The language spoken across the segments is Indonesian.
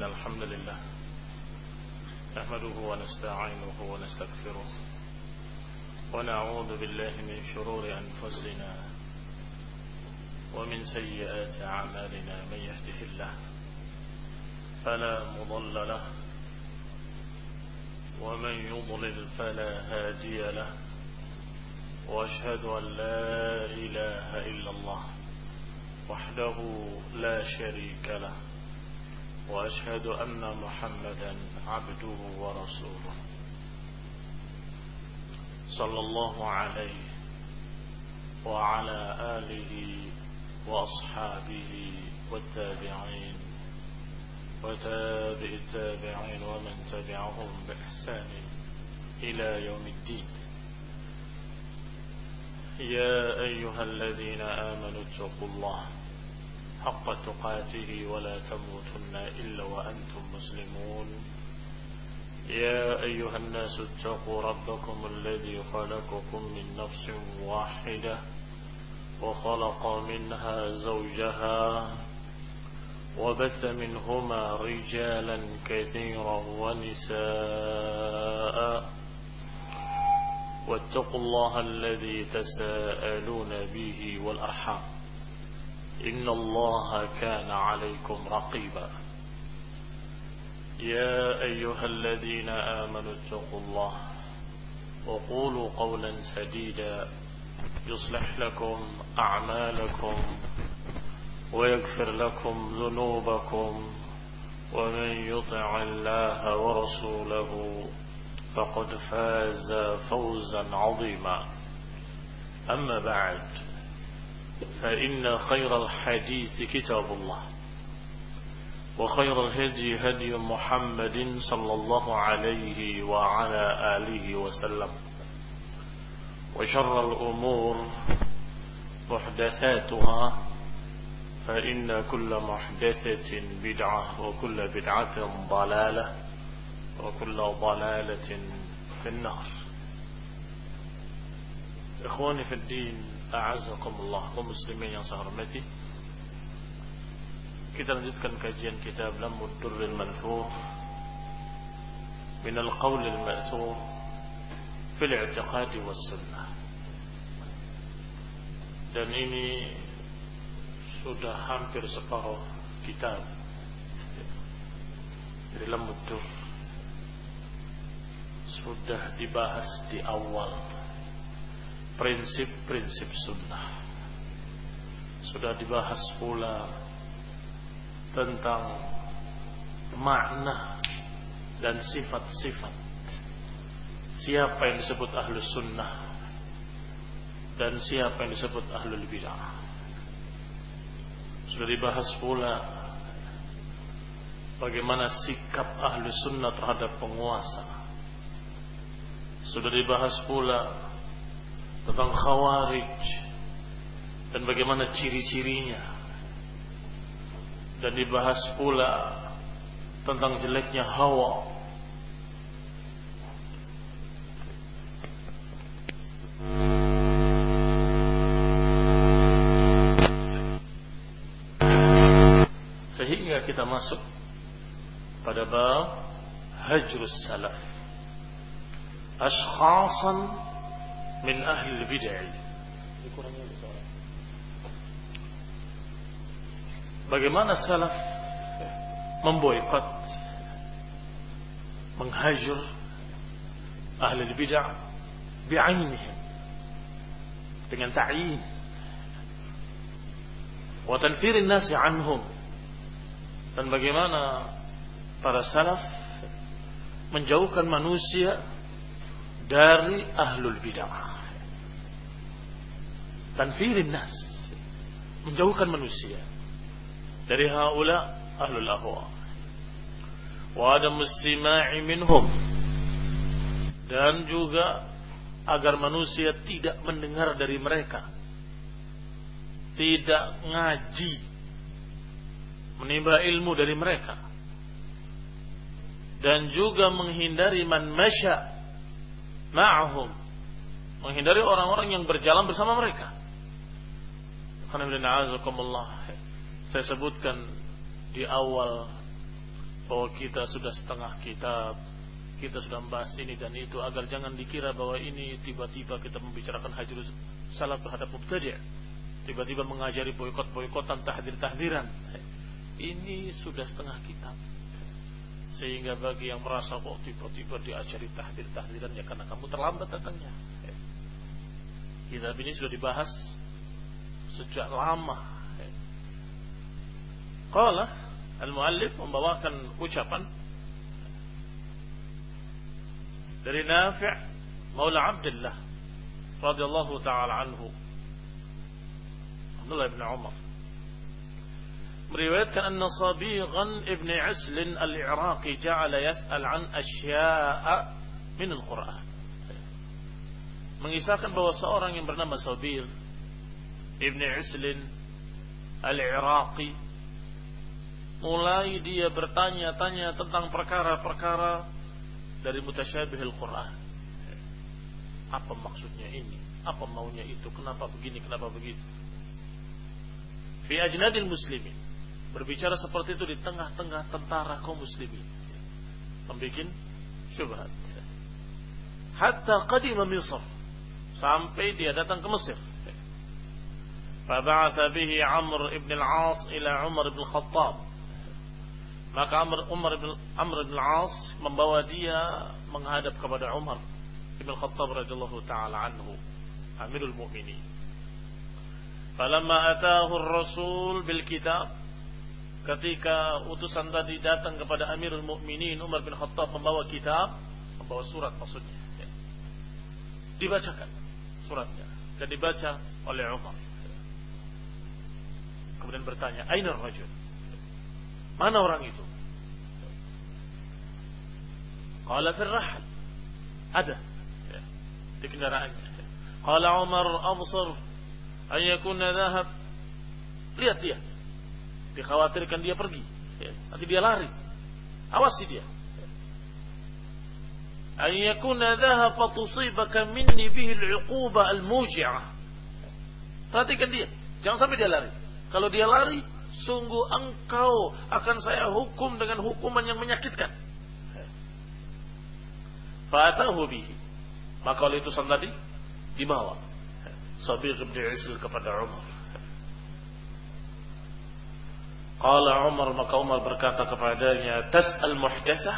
إن الحمد لله نحمده ونستعينه ونستغفره ونعوذ بالله من شرور أنفسنا ومن سيئات أعمالنا. من يهده الله فلا مضل له ومن يضلل فلا هادي له، وأشهد أن لا إله إلا الله وحده لا شريك له، وأشهد أن محمدا عبده ورسوله صلى الله عليه وعلى آله وأصحابه والتابعين وتابع التابعين ومن تبعهم بإحسان إلى يوم الدين. يا أيها الذين آمنوا اتقوا الله حق تقاته ولا تموتن إلا وأنتم مسلمون. يا أيها الناس اتقوا ربكم الذي خلقكم من نفس واحدة وخلق منها زوجها وبث منهما رجالا كثيرا ونساء، واتقوا الله الذي تساءلون به والأرحام إن الله كان عليكم رقيبا. يا أيها الذين آمنوا اتقوا الله وقولوا قولا سديدا يصلح لكم أعمالكم ويغفر لكم ذنوبكم، ومن يطع الله ورسوله فقد فاز فوزا عظيما. أما بعد، فإن خير الحديث كتاب الله، وخير الهدي هدي محمد صلى الله عليه وعلى آله وسلم، وشر الأمور محدثاتها، فإن كل محدثة بدعة وكل بدعة ضلالة وكل ضلالة في النار. Ikhwani fi din, a'azzakumullah, kaum muslimin yang saya hormati. Kita lanjutkan kajian kitab Lammud Durril Manthur min al-qawl al-ma'thur fi al-i'tiqad was-sunnah. Dan ini sudah hampir separuh kitab dari Lammud Durr. Sudah dibahas di awal prinsip-prinsip sunnah, sudah dibahas pula tentang makna dan sifat-sifat siapa yang disebut ahlus sunnah dan siapa yang disebut ahlul bid'ah. Sudah dibahas pula bagaimana sikap ahlus sunnah terhadap penguasa. Sudah dibahas pula tentang khawarij dan bagaimana ciri-cirinya, dan dibahas pula tentang jeleknya hawa. Sehingga kita masuk pada bab hajrus salaf, ashkhasan min ahli bid'ah. Bagaimana salaf memboikot, menghajur ahli bid'ah bi'ainihim, dengan ta'yin, wa tanfirin nasi anhum, dan bagaimana para salaf menjauhkan manusia dari ahlul bid'ah. Tanfirin nas, menjauhkan manusia dari haula ahlul ahwa, wa adam istima'i minhum, dan juga agar manusia tidak mendengar dari mereka, tidak ngaji, menimba ilmu dari mereka, dan juga menghindari man masya ma'ahum, menghindari orang-orang yang berjalan bersama mereka. Saya sebutkan di awal bahwa kita sudah setengah kitab, kita sudah membahas ini dan itu, agar jangan dikira bahwa ini tiba-tiba kita membicarakan hajrus salat terhadap mubtadi', tiba-tiba mengajari boikot-boikotan, tahdir-tahdiran. Ini sudah setengah kitab. Sehingga bagi yang merasa kok tiba-tiba diajari tahdir-tahdiran, ya karena kamu terlambat datangnya. Kitab ini sudah dibahas sejak lama. Qala al-muallif membawakan ucapan dari Nafi' Maula Abdullah radhiyallahu taala anhu, Abdullah bin Umar, meriwayatkan anna Sabighan ibn Aslin al-Iraqi ja'ala yas'al an asya'a min al-Qur'an. Mengisahkan bahwa seorang yang bernama Sabigh ibn Aslin al-Iraqi mulai dia bertanya-tanya tentang perkara-perkara dari mutasyabihil Quran. Apa maksudnya ini? Apa maunya itu? Kenapa begini? Kenapa begitu? Fi ajnadil muslimin, berbicara seperti itu di tengah-tengah tentara kaum muslimin, membikin syubhat. Hatta qadima Misr, sampai dia datang ke Mesir. Faba'atha bihi Amr ibn al-As ila Umar ibn al-Khattab. Maka Amr ibn al-As membawa dia menghadap kepada Umar ibn al-Khattab radhiyallahu ta'ala anhu, Amirul Mukminin. Falamma atahu ar-Rasul bil kitab, ketika utusan tadi datang kepada Amirul Mukminin Umar bin Khattab membawa kitab, membawa surat maksudnya, dibacakan suratnya dan dibaca oleh Umar. Kemudian bertanya, "Aina ar-rajul?" Mana orang itu? Qala fil rahl. Ada di kendaraannya. Qala Umar, absar an yakuna dhahab. Lihat dia. Dikhawatirkan dia pergi. Nanti dia lari. Awasi dia. An yakuna dhahab fatusibaka minni bihi al-'uquba al-muji'ah. Perhatikan dia. Jangan sampai dia lari. Kalau dia lari, sungguh engkau akan saya hukum dengan hukuman yang menyakitkan. Fa'atahu bihi. Maka oleh utusan tadi dibawa Sabigh bin Asil kepada Umar. Qala Umar, maka Umar berkata kepadanya, "Tas'al muhdatsah?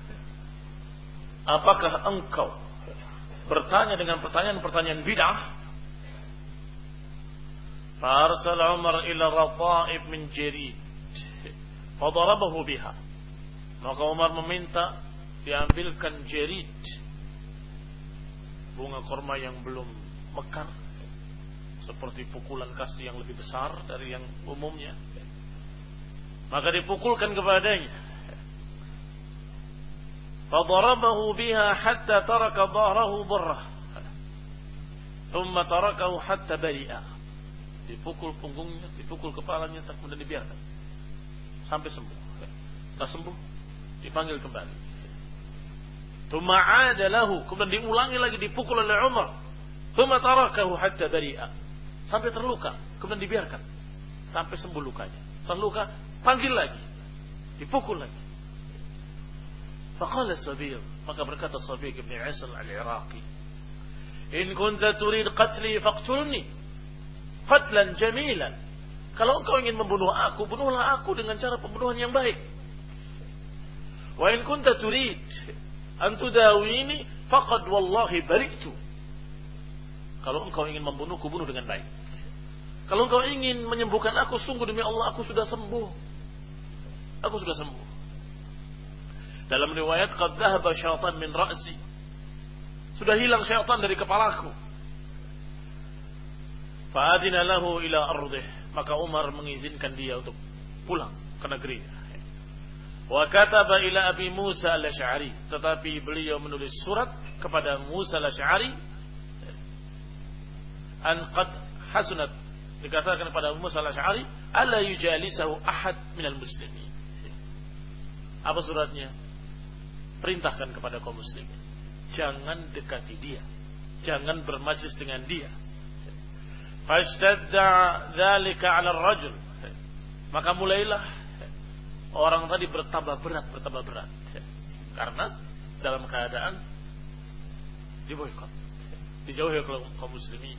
Apakah engkau bertanya dengan pertanyaan-pertanyaan bid'ah?" فأرسل عمر إلى رطائب من جريد فضربه بها. Maka Umar meminta diambilkan jerid, bunga korma yang belum mekar, seperti pukulan kasti yang lebih besar dari yang umumnya. Maka dipukulkan kepadanya. Fadarabahu biha hatta taraka dhahrahu darrah, thumma tarakahu hatta bari'a. Dipukul punggungnya, dipukul kepalanya, kemudian dibiarkan sampai sembuh. Setelah sembuh, dipanggil kembali. Tsumma 'ada lahu, kemudian diulangi lagi, dipukul oleh Umar. Tsumma tarakahu hatta bari'a, sampai terluka, kemudian dibiarkan sampai sembuh lukanya. Setelah luka, panggil lagi, dipukul lagi. Faqala Sabigh, maka berkata Sabigh bin Asil al-Iraqi, "In kunta turid qatli faqtulni qatlan jamilan." Kalau engkau ingin membunuh aku, bunuhlah aku dengan cara pembunuhan yang baik. Wa in kunta turid an tudawini faqad wallahi bari'tu. Kalau engkau ingin membunuhku, bunuh dengan baik. Kalau engkau ingin menyembuhkan aku, sungguh demi Allah aku sudah sembuh. Aku sudah sembuh. Dalam riwayat, qad dhahaba syaitan min ra'si. Sudah hilang syaitan dari kepalaku. Fa'adina lahu ila ardih, maka Umar mengizinkan dia untuk pulang ke negerinya. Wa kataba ila Abi Musa al-Asy'ari, tetapi beliau menulis surat kepada Musa al-Asy'ari, an qad hasunat, dikatakan kepada Musa al-Asy'ari, alla yujalisahu ahad minal muslimin. Apa suratnya? Perintahkan kepada kaum muslimin, jangan dekati dia, jangan bermajlis dengan dia. Fashtadda dzalika 'ala ar-rajul, maka mulailah orang tadi bertambah berat. Karena dalam keadaan diboikot, dijauhi kaum muslimin.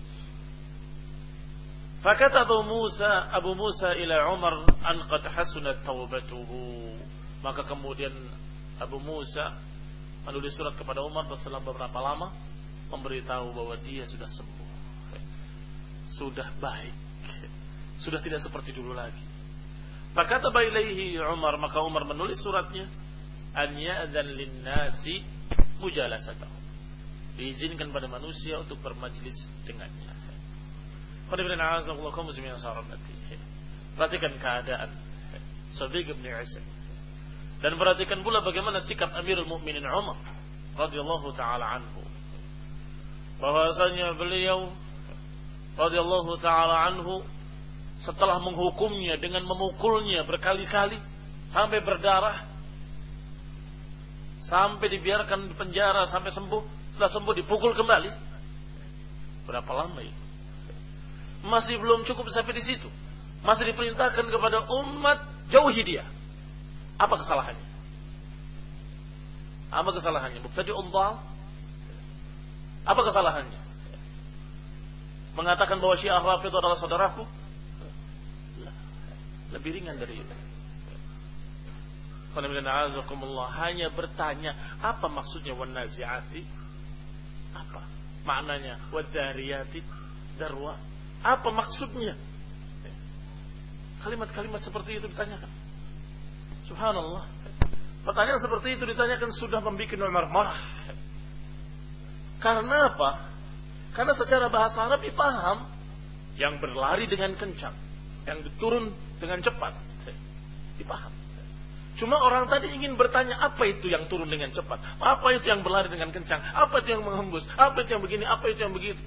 Fakata Abu Musa ila Umar an qad hasunat taubatuhu. Maka kemudian Abu Musa menulis surat kepada Umar setelah beberapa lama memberitahu bahwa dia sudah sembuh, sudah baik, sudah tidak seperti dulu lagi. Fakata ilaihi Umar, maka Umar menulis suratnya an ya'dzan lin-nasi mujalasatahu, diizinkan pada manusia untuk bermajlis dengannya. Perhatikan keadaan Shabiq bin Isa dan perhatikan pula bagaimana sikap Amirul Mukminin Umar radhiyallahu taala anhu, bahwasanya beliau radhiyallahu taala anhu setelah menghukumnya dengan memukulnya berkali-kali sampai berdarah, sampai dibiarkan di penjara sampai sembuh, setelah sembuh dipukul kembali. Berapa lama itu? Masih belum cukup sampai di situ. Masih diperintahkan kepada umat jauhi dia. Apa kesalahannya? Apa kesalahannya? Mubtadi'un dhal. Apa kesalahannya? Mengatakan bahwa Syiah Rafidhah adalah saudaraku? Lebih ringan dari itu. Hanya bertanya, apa maksudnya wan nazi'ati? Apa maknanya wadhariyati darwa? Apa maksudnya? Kalimat-kalimat seperti itu ditanyakan. Subhanallah. Pertanyaan seperti itu ditanyakan sudah membuat Umar marah. Karena apa? Karena secara bahasa Arab dipaham yang berlari dengan kencang, yang turun dengan cepat, dipaham. Cuma orang tadi ingin bertanya, apa itu yang turun dengan cepat? Apa itu yang berlari dengan kencang? Apa itu yang menghembus? Apa itu yang begini? Apa itu yang begitu?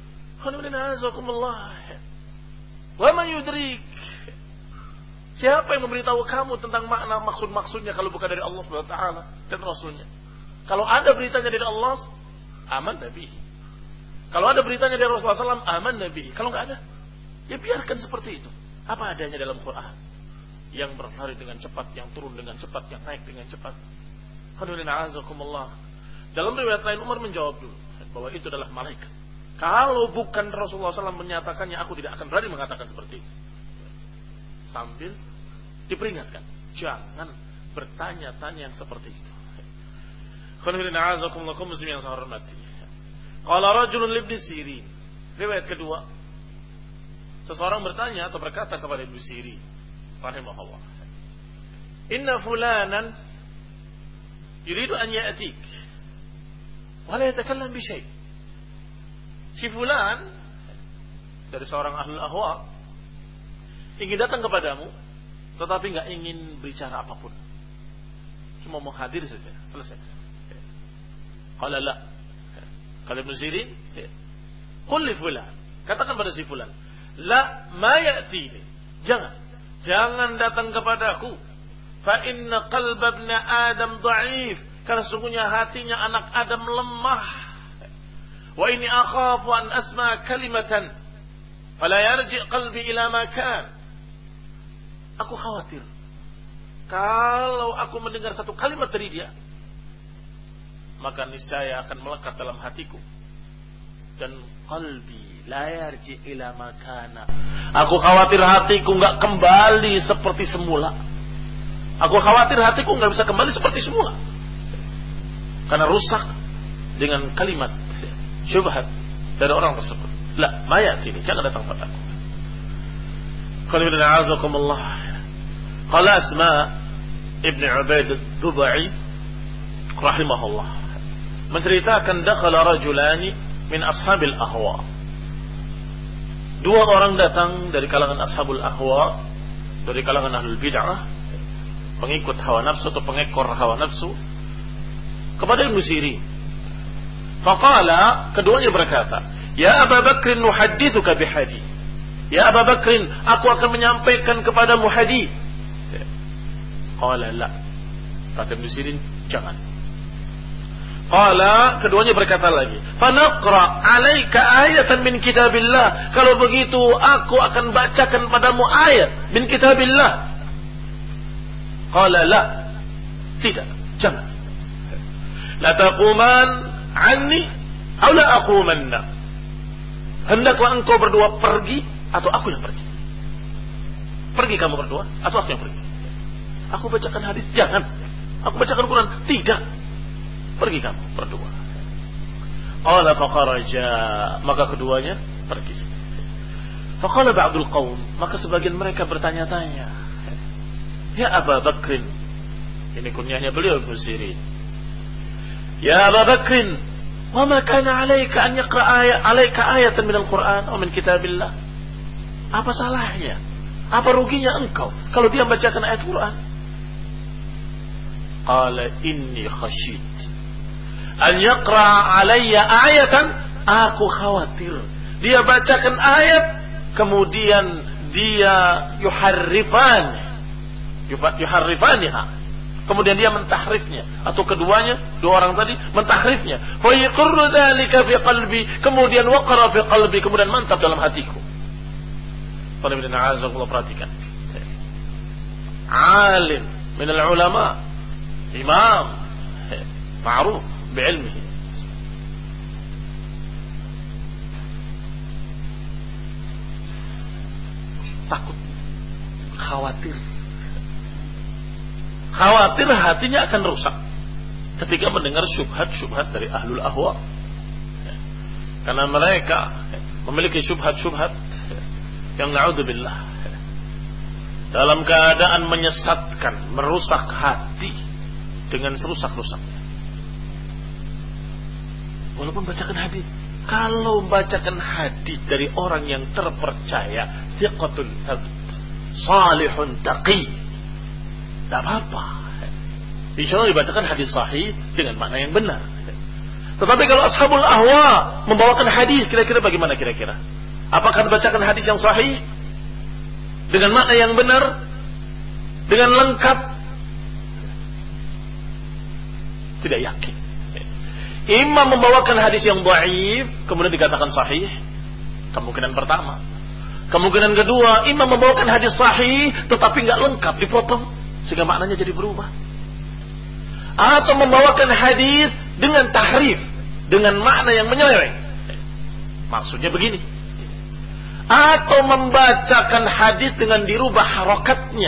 Wa man yudrik? Siapa yang memberitahu kamu tentang makna maksud-maksudnya kalau bukan dari Allah Subhanahu wa taala dan Rasulnya? Kalau ada beritanya dari Allah, aman nabi. Kalau ada beritanya dari Rasulullah SAW, aman nabi. Kalau enggak ada, ya biarkan seperti itu. Apa adanya dalam Quran. Yang berlari dengan cepat, yang turun dengan cepat, yang naik dengan cepat. Dalam riwayat lain Umar menjawab dulu bahwa itu adalah malaikat. Kalau bukan Rasulullah SAW menyatakannya, aku tidak akan berani mengatakan seperti itu. Sambil diperingatkan, jangan bertanya-tanya yang seperti itu. Qala rajulun li Ibnu Sirin. Riwayat kedua, seseorang bertanya atau berkata kepada Ibnu Sirin rahimahullah, inna fulanan yuridu an ya'tik wa la yatakallam bi syai'. Si fulan dari seorang ahlul ahwa ingin datang kepadamu tetapi enggak ingin bicara apapun, cuma mau hadir saja, selesai. Qala la, kata Ibnu Sirin, qul li fulan, katakan pada si fulan, la ma ya'tini, jangan datang kepadaku, fa inna qalba ibn Adam dha'if, karena sungguhnya hatinya anak Adam lemah. Wa inni akhafu an asma kalimatan fala yarji qalbi ila ma kan. Aku khawatir kalau aku mendengar satu kalimat dari dia, maka niscaya akan melekat dalam hatiku dan qalbi la yarji ila ma kana. Aku khawatir hatiku enggak kembali seperti semula. Aku khawatir hatiku enggak bisa kembali seperti semula karena rusak dengan kalimat syubhat dari orang tersebut. La, mayat ini jangan datang padaku. Qala a'azakumullah. Qala Asma ibn Ubaid ad-Dubai rahimahullah menceritakan dakhala rajulani min ashabil ahwa. Dua orang datang dari kalangan ashabul ahwa, dari kalangan ahlul bid'ah, pengikut hawa nafsu atau pengekor hawa nafsu, kepada Ibnu Sirin. Faqala, keduanya berkata, ya Abu Bakr nuhaddithuka bihadith. Ya Abu Bakr, aku akan menyampaikan kepadamu hadith. Qala la, kata Ibnu Sirin, jangan. Qala, keduanya berkata lagi, fanaqra alaika ayatan min kitabillah. Kalau begitu aku akan bacakan padamu ayat min kitabillah. Qala la, tidak, jangan. La taquman anni aw la aqumanna. Hendaklah engkau berdua pergi atau aku yang pergi. Pergi kamu berdua atau aku yang pergi. Aku bacakan hadis, jangan. Aku bacakan Quran, tidak. Pergi kamu berdua. Qala faqaraja, maka keduanya pergi. Faqala ba'dul qaum, maka sebagian mereka bertanya-tanya, ya Abu Bakrin, ini kunyahnya beliau Ibnu Sirin. Ya Abu Bakrin, wa ma kana 'alaika an yaqra ayatan min al-Qur'an aw min kitabillah? Apa salahnya? Apa ruginya engkau kalau dia membacakan ayat Quran? Qala inni khashit an yaqra alayya ayatan, aku khawatir dia bacakan ayat kemudian dia yuharrifaniha, kemudian dia mentahrifnya, atau keduanya, dua orang tadi mentahrifnya. Fa yaqurru dzalika fi qalbi, kemudian waqara fi qalbi, kemudian mantap dalam hatiku. Perhatikan, alim min al-ulama, imam ma'ruf bi'ilmihi, takut, khawatir hatinya akan rusak ketika mendengar syubhat-syubhat dari ahlul ahwa, karena mereka memiliki syubhat-syubhat yang na'udzubillah dalam keadaan menyesatkan, merusak hati dengan serusak-rusaknya. Walaupun bacakan hadis, kalau bacakan hadis dari orang yang terpercaya, thiqatun salihun taqi, tidak apa-apa. Insya Allah dibacakan hadis sahih dengan makna yang benar. Tetapi kalau ashabul ahwa membawakan hadis, kira-kira bagaimana kira-kira? Apakah dibacakan hadis yang sahih dengan makna yang benar, dengan lengkap? Tidak yakin. Imam membawakan hadis yang dhaif kemudian dikatakan sahih, kemungkinan pertama. Kemungkinan kedua, imam membawakan hadis sahih tetapi nggak lengkap, dipotong sehingga maknanya jadi berubah. Atau membawakan hadis dengan tahrif, dengan makna yang menyeleweng. Maksudnya begini. Atau membacakan hadis dengan dirubah harokatnya.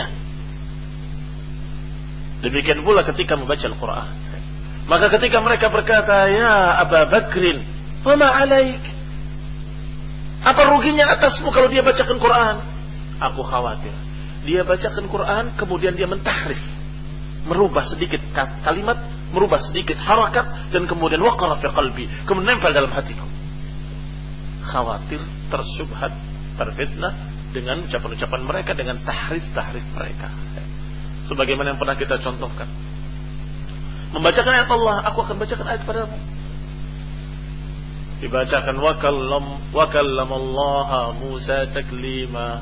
Demikian pula ketika membaca Al-Quran. Maka ketika mereka berkata, ya Abu Bakrin, wa ma alaik? Apa ruginya atasmu kalau dia bacakan Quran? Aku khawatir dia bacakan Quran kemudian dia mentahrif, merubah sedikit kalimat, merubah sedikit harakat, dan kemudian waqara fi qalbi, kemudian nempel dalam hatiku. Khawatir tersubhat, terfitnah dengan ucapan-ucapan mereka, dengan tahrif-tahrif mereka. Sebagaimana yang pernah kita contohkan, membacakan ayat Allah, aku akan bacakan ayat padamu. Dibacakan wa kallamallaha Musa taklima.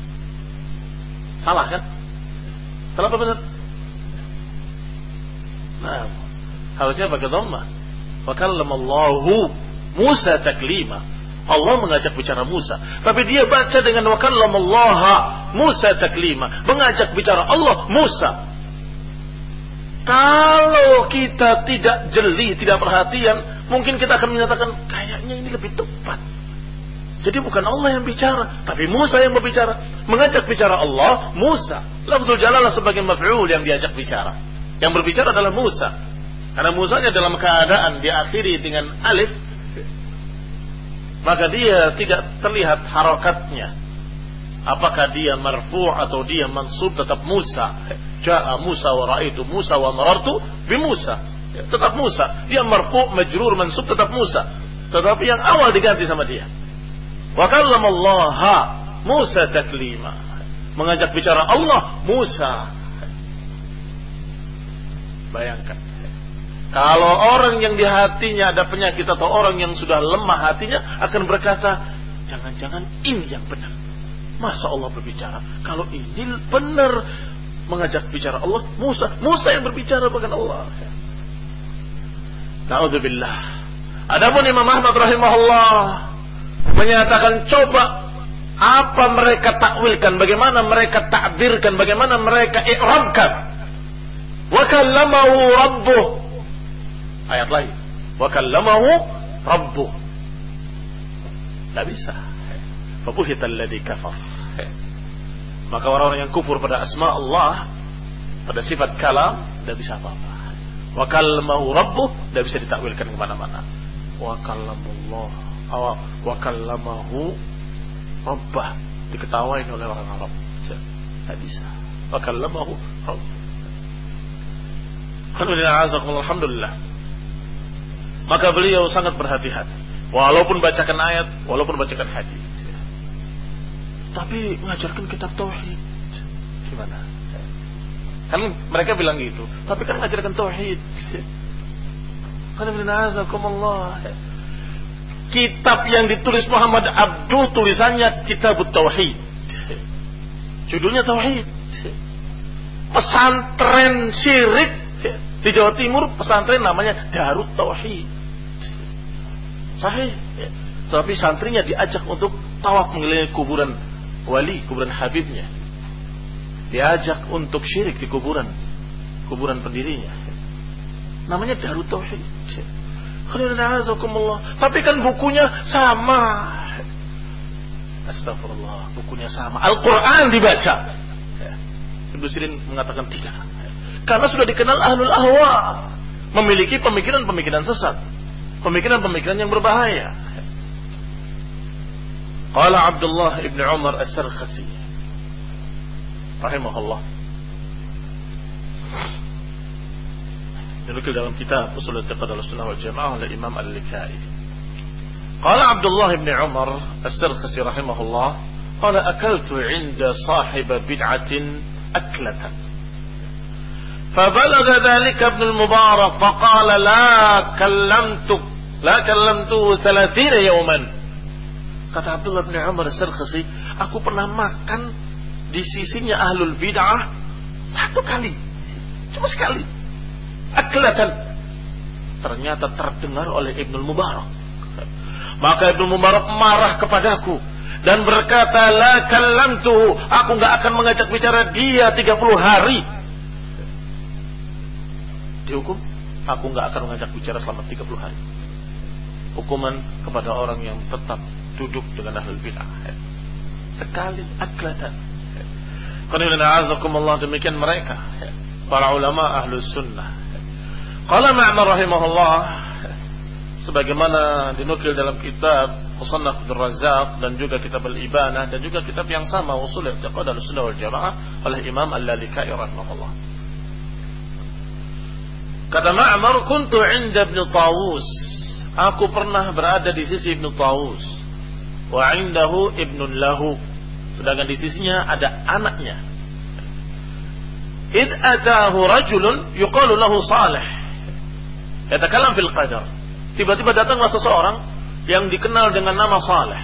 Salah kan? Salah apa benar? Nah, harusnya pakai dhammah. Wa kallamallahu Musa taklima. Allah mengajak bicara Musa, tapi dia baca dengan wa kallamallaha Musa taklima, mengajak bicara Allah Musa. Kalau kita tidak jeli, tidak perhatian, mungkin kita akan menyatakan kayaknya ini lebih tepat. Jadi bukan Allah yang bicara, tapi Musa yang berbicara, mengajak bicara Allah Musa. Lafzul jalalah sebagai maf'ul yang diajak bicara. Yang berbicara adalah Musa. Karena Musanya dalam keadaan diakhiri dengan alif, maka dia tidak terlihat harokatnya. Apakah dia marfu' atau dia mansub, tetap Musa. Ja'a Musa wa ra'aitu Musa wa marartu bi Musa. Tetap Musa. Dia marfu', majrur, mansub, tetap Musa. Tetapi yang awal diganti sama dia. Wa kallamallaha Musa taklima. Mengajak bicara Allah Musa. Bayangkan. Kalau orang yang di hatinya ada penyakit atau orang yang sudah lemah hatinya akan berkata, jangan-jangan ini yang benar. Masa Allah berbicara? Kalau ini benar mengajak bicara Allah, Musa yang berbicara bukan Allah. Na'udzubillah. Adapun Imam Ahmad rahimahullah menyatakan, coba apa mereka takwilkan, bagaimana mereka takbirkan, bagaimana mereka i'rabkan Wa kallamahu rabbuh. Ayat lain. Wa kallamahu rabbuh. Tidak bisa. Fabuhital ladzi kafar. Maka orang-orang yang kufur pada asma Allah, pada sifat kalam, tidak bisa apa-apa. Wa kallamahu rabbuh, tidak bisa ditakwilkan kemana-mana. Wa kallamullah, wa kallamahu rabbah, diketawain oleh orang Arab. Tidak bisa. Wa kallamahu rabbuh. Alhamdulillah. Maka beliau sangat berhati-hati, walaupun bacakan ayat, walaupun bacakan hadis. Tapi mengajarkan kitab tauhid gimana? Kan mereka bilang gitu, tapi kan mengajarkan tauhid. Kitab yang ditulis Muhammad Abduh, tulisannya Kitabut Tauhid. Judulnya tauhid. Pesantren syirik di Jawa Timur, pesantren namanya Darut Tauhid. Sahih. Tapi santrinya diajak untuk tawaf mengelilingi kuburan wali, kuburan habibnya. Diajak untuk syirik di kuburan pendirinya. Namanya Darut Tauhid. Tapi kan bukunya sama. Astagfirullah, bukunya sama. Al-Quran dibaca. Ibnu Sirin mengatakan tidak. Karena sudah dikenal ahlul ahwa, memiliki pemikiran-pemikiran sesat, pemikiran-pemikiran yang berbahaya. Qala Abdullah ibn Umar as-Sarkhasi rahimahullah, dinukil dalam kitab Ushul I'tiqad Ahlussunnah wal Jamaah oleh Imam Al-Likai. Qala Abdullah ibn Umar as-Sarkhasi rahimahullah, qala akaltu 'inda sahib bid'atin aklatan, فبلغ ذلك ابن المبارك فقال لا كلمته 30 يوما. Kata Abdullah bin Umar as-Sarkhasi, aku pernah makan di sisinya ahlul bid'ah 1 kali, cuma sekali. Aklatan, ternyata terdengar oleh Ibnu Mubarak. Maka Ibnu Mubarak marah kepadaku dan berkata, la kallamtuhu, aku enggak akan mengajak bicara dia 30 hari. Dihukum, aku enggak akan mengajak bicara selama 30 hari. Hukuman kepada orang yang tetap duduk dengan ahlul bid'ah. Sekali aklatan. Demikian mereka para ulama ahlus sunnah. Qala Ma'mar rahimahullah, sebagaimana dinukil dalam kitab Musannaf Abdul Razzaq dan juga kitab Al-Ibanah dan juga kitab yang sama Ushul I'tiqad Ahlussunnah wal Jamaah oleh Imam Al-Lalikai rahimahullah. Kata Ma'mar, kuntu 'inda Ibn Tawus, aku pernah berada di sisi Ibn Tawus, wa 'indahu ibnun lahu, sedangkan di sisinya ada anaknya. Id atahu rajulun yuqalu lahu Salih, yatakallam fil qadar. Tiba-tiba datanglah seseorang yang dikenal dengan nama Salih,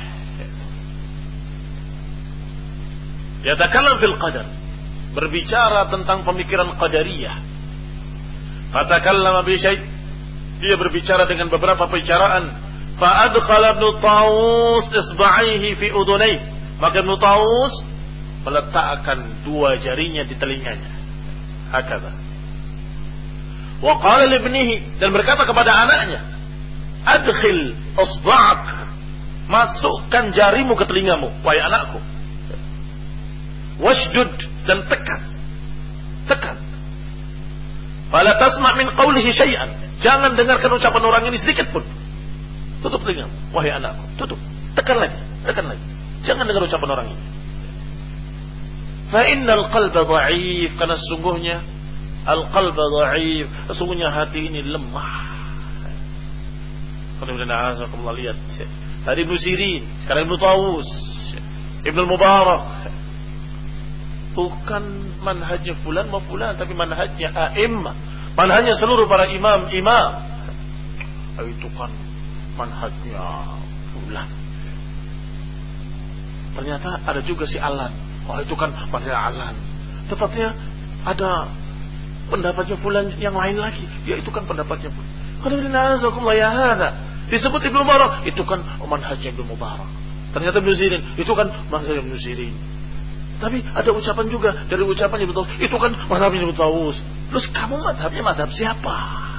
yatakallam fil qadar, berbicara tentang pemikiran qadariyah. Fatakallama bi syai', dia berbicara dengan beberapa pembicaraan. Fa adkhala Ibnu Tawus isba'aihi fi udunayhi, maka Ibnu Tawus meletakkan 2 jarinya di telinganya. Hakadha. Wa qala li ibnihi, dan berkata kepada anaknya, adkhil isba'ak, masukkan jarimu ke telingamu wahai anakku. Washdud, dan tekan. Fala tasma' min qawlihi syai'an, jangan dengarkan ucapan orang ini sedikit pun. Tutup telingamu wahai anakku, tutup. Tekan lagi. Jangan dengar ucapan orang ini. Fa innal qalba dha'if, karena sesungguhnya al-qalba dha'if, sesungguhnya hati ini lemah. Kemudian azakumullah, lihat tadi Ibnu Sirin, sekarang Ibnu Tawus, Ibnu Mubarak. Bukan manhajnya fulan ma fulan, tapi manhajnya a'immah, manhajnya seluruh para imam. Itu kan manhajnya fulan. Ternyata ada juga si Alan. Oh, itu kan manhajnya Alan. Tetapi ada pendapatnya fulan yang lain lagi. Ya, itu kan pendapatnya fulan. Disebut Ibnu Mubarak, itu kan manhajnya Ibnu Mubarak. Ternyata Ibnu Sirin, itu kan manhajnya Ibnu Sirin. Tapi ada ucapan juga dari ucapannya Ibnu Tawus, itu kan mazhabnya Ibnu Tawus. Terus kamu madhabnya madhab siapa?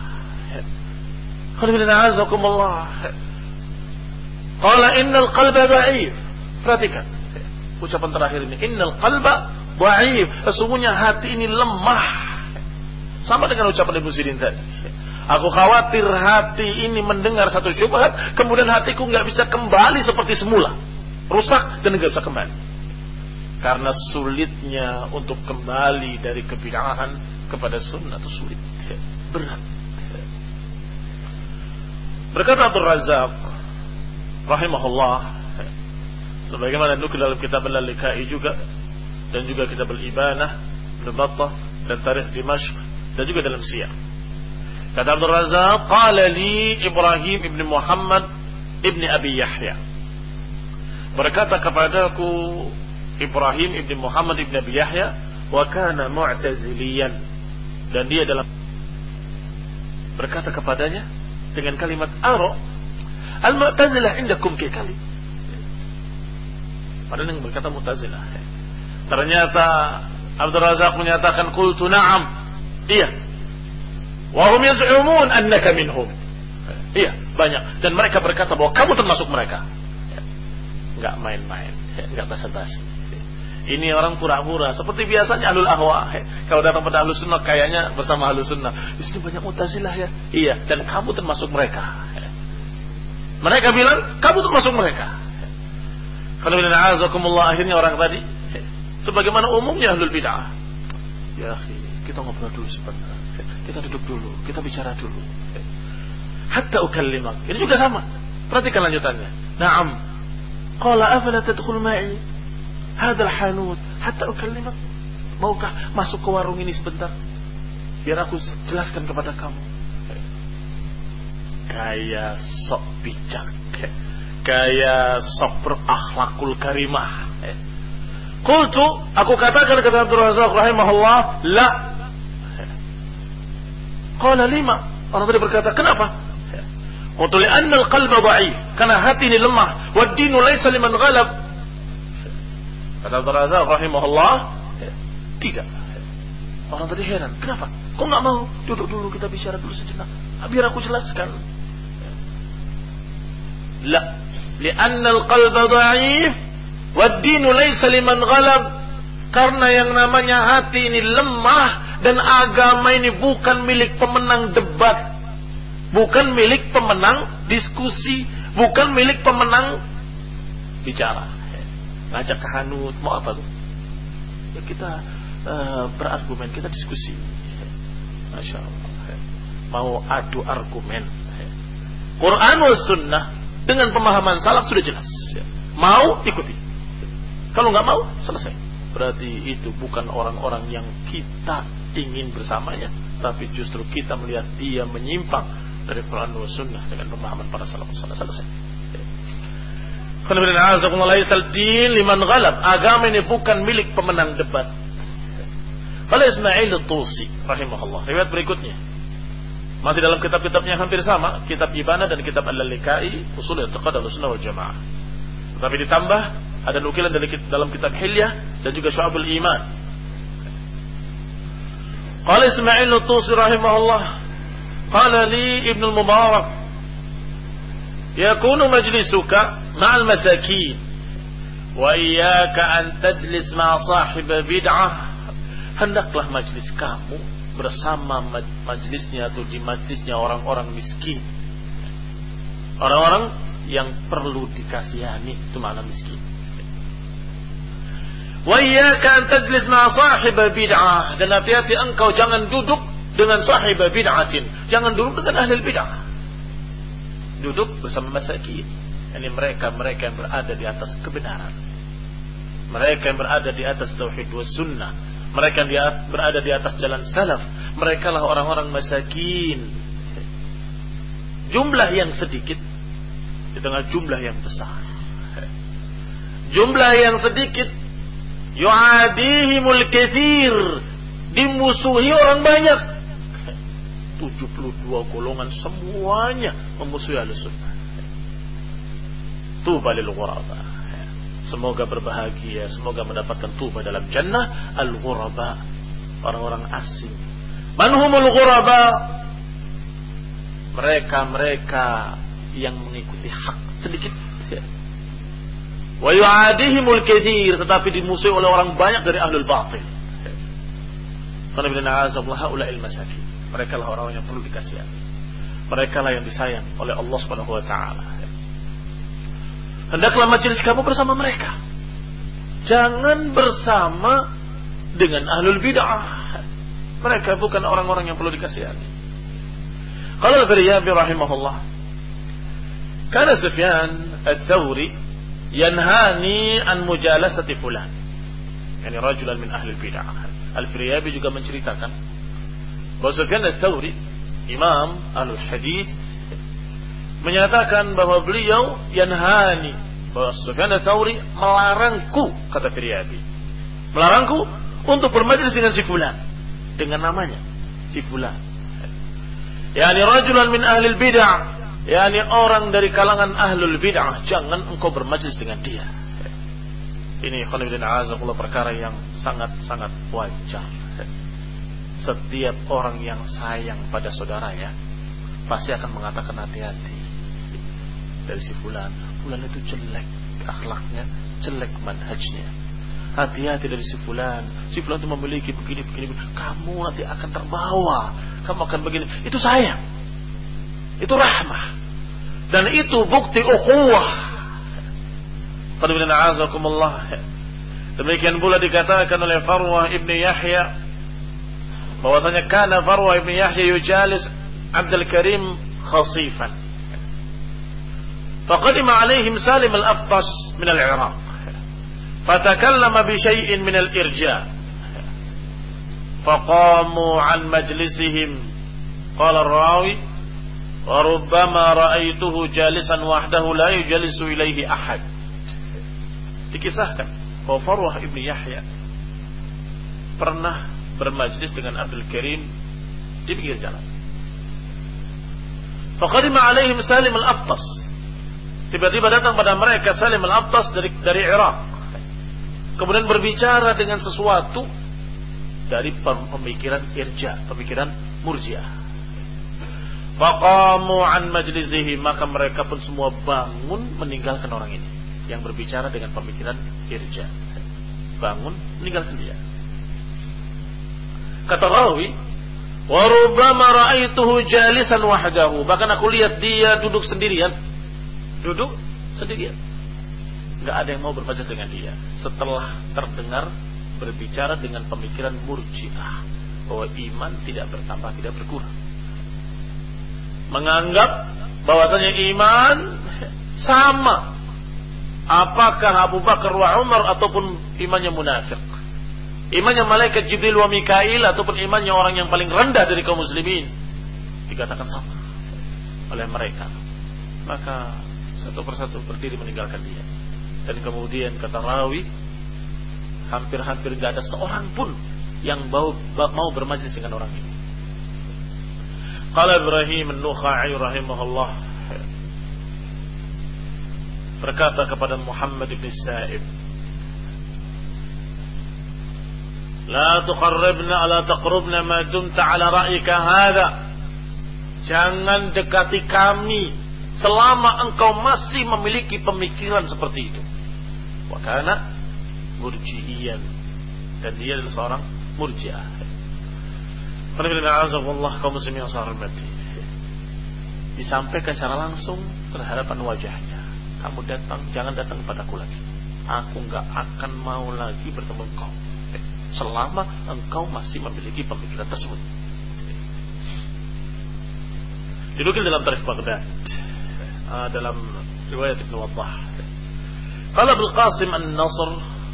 Qala innal qalba dha'if. Perhatikan ucapan terakhir ini, innal qalba dha'if, sesungguhnya hati ini lemah. Sama dengan ucapan Ibnu Sirin tadi. Aku khawatir hati ini mendengar satu syubhat, kemudian hatiku nggak bisa kembali seperti semula, rusak dan nggak bisa kembali. Karena sulitnya untuk kembali dari kebid'ahan kepada sunnah itu sulit, berat. Berkata Abdul Razzaq rahimahullah, sebagaimana nukil dalam kitab Al-Lalikai juga, dan juga kitab Al-Ibanah, Ibn Battah, dan Tarikh Dimashq, dan juga dalam Siyar. Kata Abdul Razzaq, qala li Ibrahim ibn Muhammad ibn Abi Yahya, berkata kepadaku Ibrahim ibn Muhammad ibn Abi Yahya, wa kana mu'taziliyan, dan dia dalam berkata kepadanya dengan kalimat aro, al-mu'tazilah indakum kekali. Padahal yang berkata mu'tazilah. Ternyata Abdul Razzaq menyatakan qultu na'am, iya. Wa hum yaz'umun annaka minhum. Iya, banyak, dan mereka berkata bahwa kamu termasuk mereka. Enggak main-main, enggak basa-basi. Ini orang pura-pura, seperti biasanya ahlul ahwa. Kalau datang pada ahlus sunnah kayaknya bersama ahlus sunnah. Di sini banyak mu'tazilah ya. Iya, dan kamu termasuk mereka. Mereka bilang kamu termasuk mereka. Kalau bina'azakumullah, akhirnya orang tadi, sebagaimana umumnya ahlul bid'ah, ya akhi, kita ngobrol dulu sebentar, kita duduk dulu, kita bicara dulu. Hatta ukallimak. Ini juga sama. Perhatikan lanjutannya. Na'am. Qala afala tadkhul ma'i hadal hanut hatta ukallimak. Maukah masuk ke warung ini sebentar biar aku jelaskan kepada kamu? Gaya sok bijak, gaya sok berakhlakul karimah. Qultu, aku katakan kata Abdul Razzaq rahimahullah, la. Qala lima. Orang tadi berkata, kenapa? Qultu li'anna al-qalba dha'if, karena hati ini lemah, wa ad-dinu laysa liman ghalab. Kata Abdul Razzaq rahimahullah, tidak. Orang tadi heran, kenapa? Kok nggak mau duduk dulu, kita bicara dulu sejenak, biar aku jelaskan. La, li'anna al-qalba dha'if wa ad-dinu laysa liman ghalab, karena yang namanya hati ini lemah, dan agama ini bukan milik pemenang debat, bukan milik pemenang diskusi, bukan milik pemenang bicara. Ngajak ke hanut, mau apa tuh? Ya kita berargumen, kita diskusi. Masya Allah. Mau adu argumen. Quran wa sunnah dengan pemahaman salaf sudah jelas. Mau ikuti. Kalau nggak mau, selesai. Berarti itu bukan orang-orang yang kita ingin bersamanya, tapi justru kita melihat dia menyimpang dari Quran wa sunnah dengan pemahaman para salaf. Selesai. Liman ghalab, agama ini bukan milik pemenang debat. Qala Ismail at-Tusi rahimahullah, riwayat berikutnya masih dalam kitab-kitabnya hampir sama, kitab Ibanah dan kitab Al-Lalikai, Ushul I'tiqad Ahlussunnah wal Jamaah. Tetapi ditambah ada nukilan dalam kitab Hilyah dan juga Syu'abul Iman. Qala Ismail at-Tusi rahimahullah, qala li Ibnu al-Mubarak, yakunu majlisuka ma'al masakin wa iyyaka an tajlis ma'a sahib bid'ah. Hendaklah majlis kamu bersama majlisnya atau di majlisnya orang-orang miskin, orang-orang yang perlu dikasihani, itu makna miskin. Wa iyyaka an tajlis ma'a sahib bid'ah, dan hati-hati engkau jangan duduk dengan sahib bid'atin, jangan duduk dengan ahli bid'ah. Duduk bersama masakin, ini mereka-mereka yang berada di atas kebenaran, mereka yang berada di atas tauhid wa sunnah, mereka yang berada di atas jalan salaf. Mereka lah orang-orang masakin, jumlah yang sedikit di tengah jumlah yang besar. Jumlah yang sedikit yu'adihimul katsir, dimusuhi orang banyak. 72 golongan semuanya memusuhi Ahlussunnah. Tuba lil ghuraba, semoga berbahagia, semoga mendapatkan tuba dalam jannah al-ghuraba, orang-orang asing, Manhumul ghuraba, mereka yang mengikuti hak sedikit. Wa yu'adihimul katsir, tetapi dimusuhi oleh orang banyak dari ahlul batil. Qul inna a'azallaha ulail masakin. Mereka lah orang yang perlu dikasihani. Mereka lah yang disayang oleh Allah Subhanahu wa taala. Hendaklah majelis kamu bersama mereka. Jangan bersama dengan ahlul bid'ah. Mereka bukan orang-orang yang perlu dikasihani. Qala al-Firyabi rahimahullah, kana Sufyan ats-Tsauri yanhani an mujalasati fulan, yani rajulan min ahli bid'ah. Al-Firyabi juga menceritakan bahwa Sufyan ats-Tsauri, imam ahlul hadis, menyatakan bahwa beliau yanhani, bahwa Sufyan ats-Tsauri melarangku, kata Firyabi, melarangku untuk bermajlis dengan si fulan, dengan namanya si fulan, yani rajulan min ahli bid'ah, yani orang dari kalangan ahlul bid'ah, jangan engkau bermajlis dengan dia. Ini khonibidin perkara yang sangat-sangat wajar. Setiap orang yang sayang pada saudaranya pasti akan mengatakan hati-hati dari si fulan. Fulan itu jelek akhlaknya, jelek manhajnya. Hati-hati dari si fulan. Si fulan itu memiliki begini. Kamu nanti akan terbawa. Kamu akan begini. Itu sayang. Itu rahmah. Dan itu bukti ukhuwah. Demikian pula dikatakan oleh Farwah ibn Yahya bahwasanya kana Farwah ibn Yahya yujalis Abdul Karim khasifan. Faqadima alaihim Salim al-Aftas min al-Iraq. Fatakallama bi syai'in min al-irja. Faqamu an majlisihim. Qala ar-rawi wa rubbama ra'aituhu jalisan wahdahu la yujalisu ilaihi ahad. Dikisahkan bahwa Farwah ibn Yahya pernah bermajlis dengan Abdul Karim di pinggir jalan. Faqadima alaihim Salim al-Aftas. Tiba-tiba datang pada mereka Salim al-Aftas dari Irak. Kemudian berbicara dengan sesuatu dari pemikiran irja, pemikiran murji'ah. Faqamu an majlisihi, maka mereka pun semua bangun meninggalkan orang ini yang berbicara dengan pemikiran irja. Bangun meninggalkan dia. Kata rawi, wa rubbama ra'aituhu jalisan wahdahu, bahkan aku lihat dia duduk sendirian. Enggak ada yang mau bermajlis dengan dia setelah terdengar berbicara dengan pemikiran murji'ah bahwa iman tidak bertambah, tidak berkurang. Menganggap bahwasanya iman sama, apakah Abu Bakar wa Umar ataupun imannya munafik, imannya malaikat Jibril wa Mikail ataupun imannya orang yang paling rendah dari kaum muslimin, dikatakan sama oleh mereka. Maka satu persatu berdiri meninggalkan dia. Dan kemudian kata rawi, hampir-hampir tidak ada seorang pun yang mau bermajlis dengan orang ini. Qala Ibrahim an-Nukhai rahimahullah, berkata kepada Muhammad ibn Sa'ib, la taqrubna ma dumta ala ra'yika hadha, jangan dekati kami selama engkau masih memiliki pemikiran seperti itu. Wa kana murji'iyan, dan dia adalah seorang murji'ah. Alhamdulillah, kaum muslimin yang saya hormati, disampaikan secara langsung terhadapan wajahnya, kamu datang, jangan datang kepadaku lagi, aku enggak akan mau lagi bertemu engkau selama engkau masih memiliki pemikiran tersebut. Dinukil dalam Tarikh Baghdad, dalam riwayat Ibn Wadah, qala Abdul Qasim An-Nasr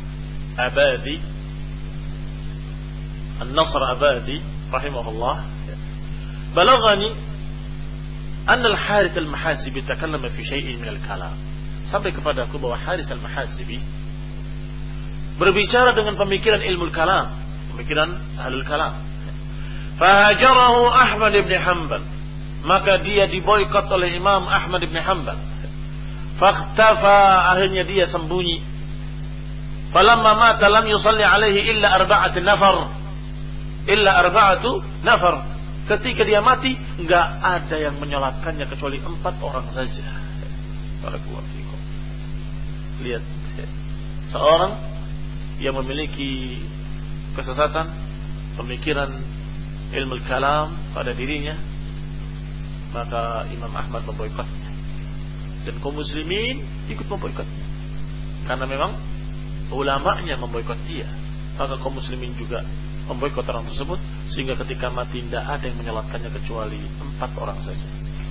Abadi rahimahullah, balaghani anna al-Harith al-Mahasibi takallama fi syai'in min al-kalam, sampai kepadaku bahwa Harith al-Mahasibi berbicara dengan pemikiran ilmu kalam, pemikiran ahlul kalam. Fahajarahu Ahmad ibn Hanbal, maka dia diboikot oleh Imam Ahmad ibn Hanbal. Fakhtafa, akhirnya dia sembunyi. Falamma mata lam yusalli alaihi illa 4 nafar. illa arba'atu nafar. Ketika dia mati, enggak ada yang menyolatkannya kecuali 4 orang saja. Barakallahu fikum. Lihat, seorang yang memiliki kesesatan, pemikiran ilmu kalam pada dirinya, maka Imam Ahmad memboikotnya, dan kaum muslimin ikut memboikotnya. Karena memang ulamanya memboikot dia, maka kaum muslimin juga memboikot orang tersebut, sehingga ketika mati tidak ada yang menyolatkannya kecuali 4 orang saja.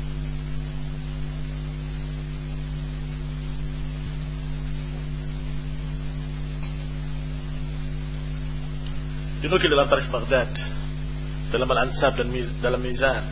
Dinukil dalam tarikh Baghdad, dalam Al-Ansab dan dalam Mizan.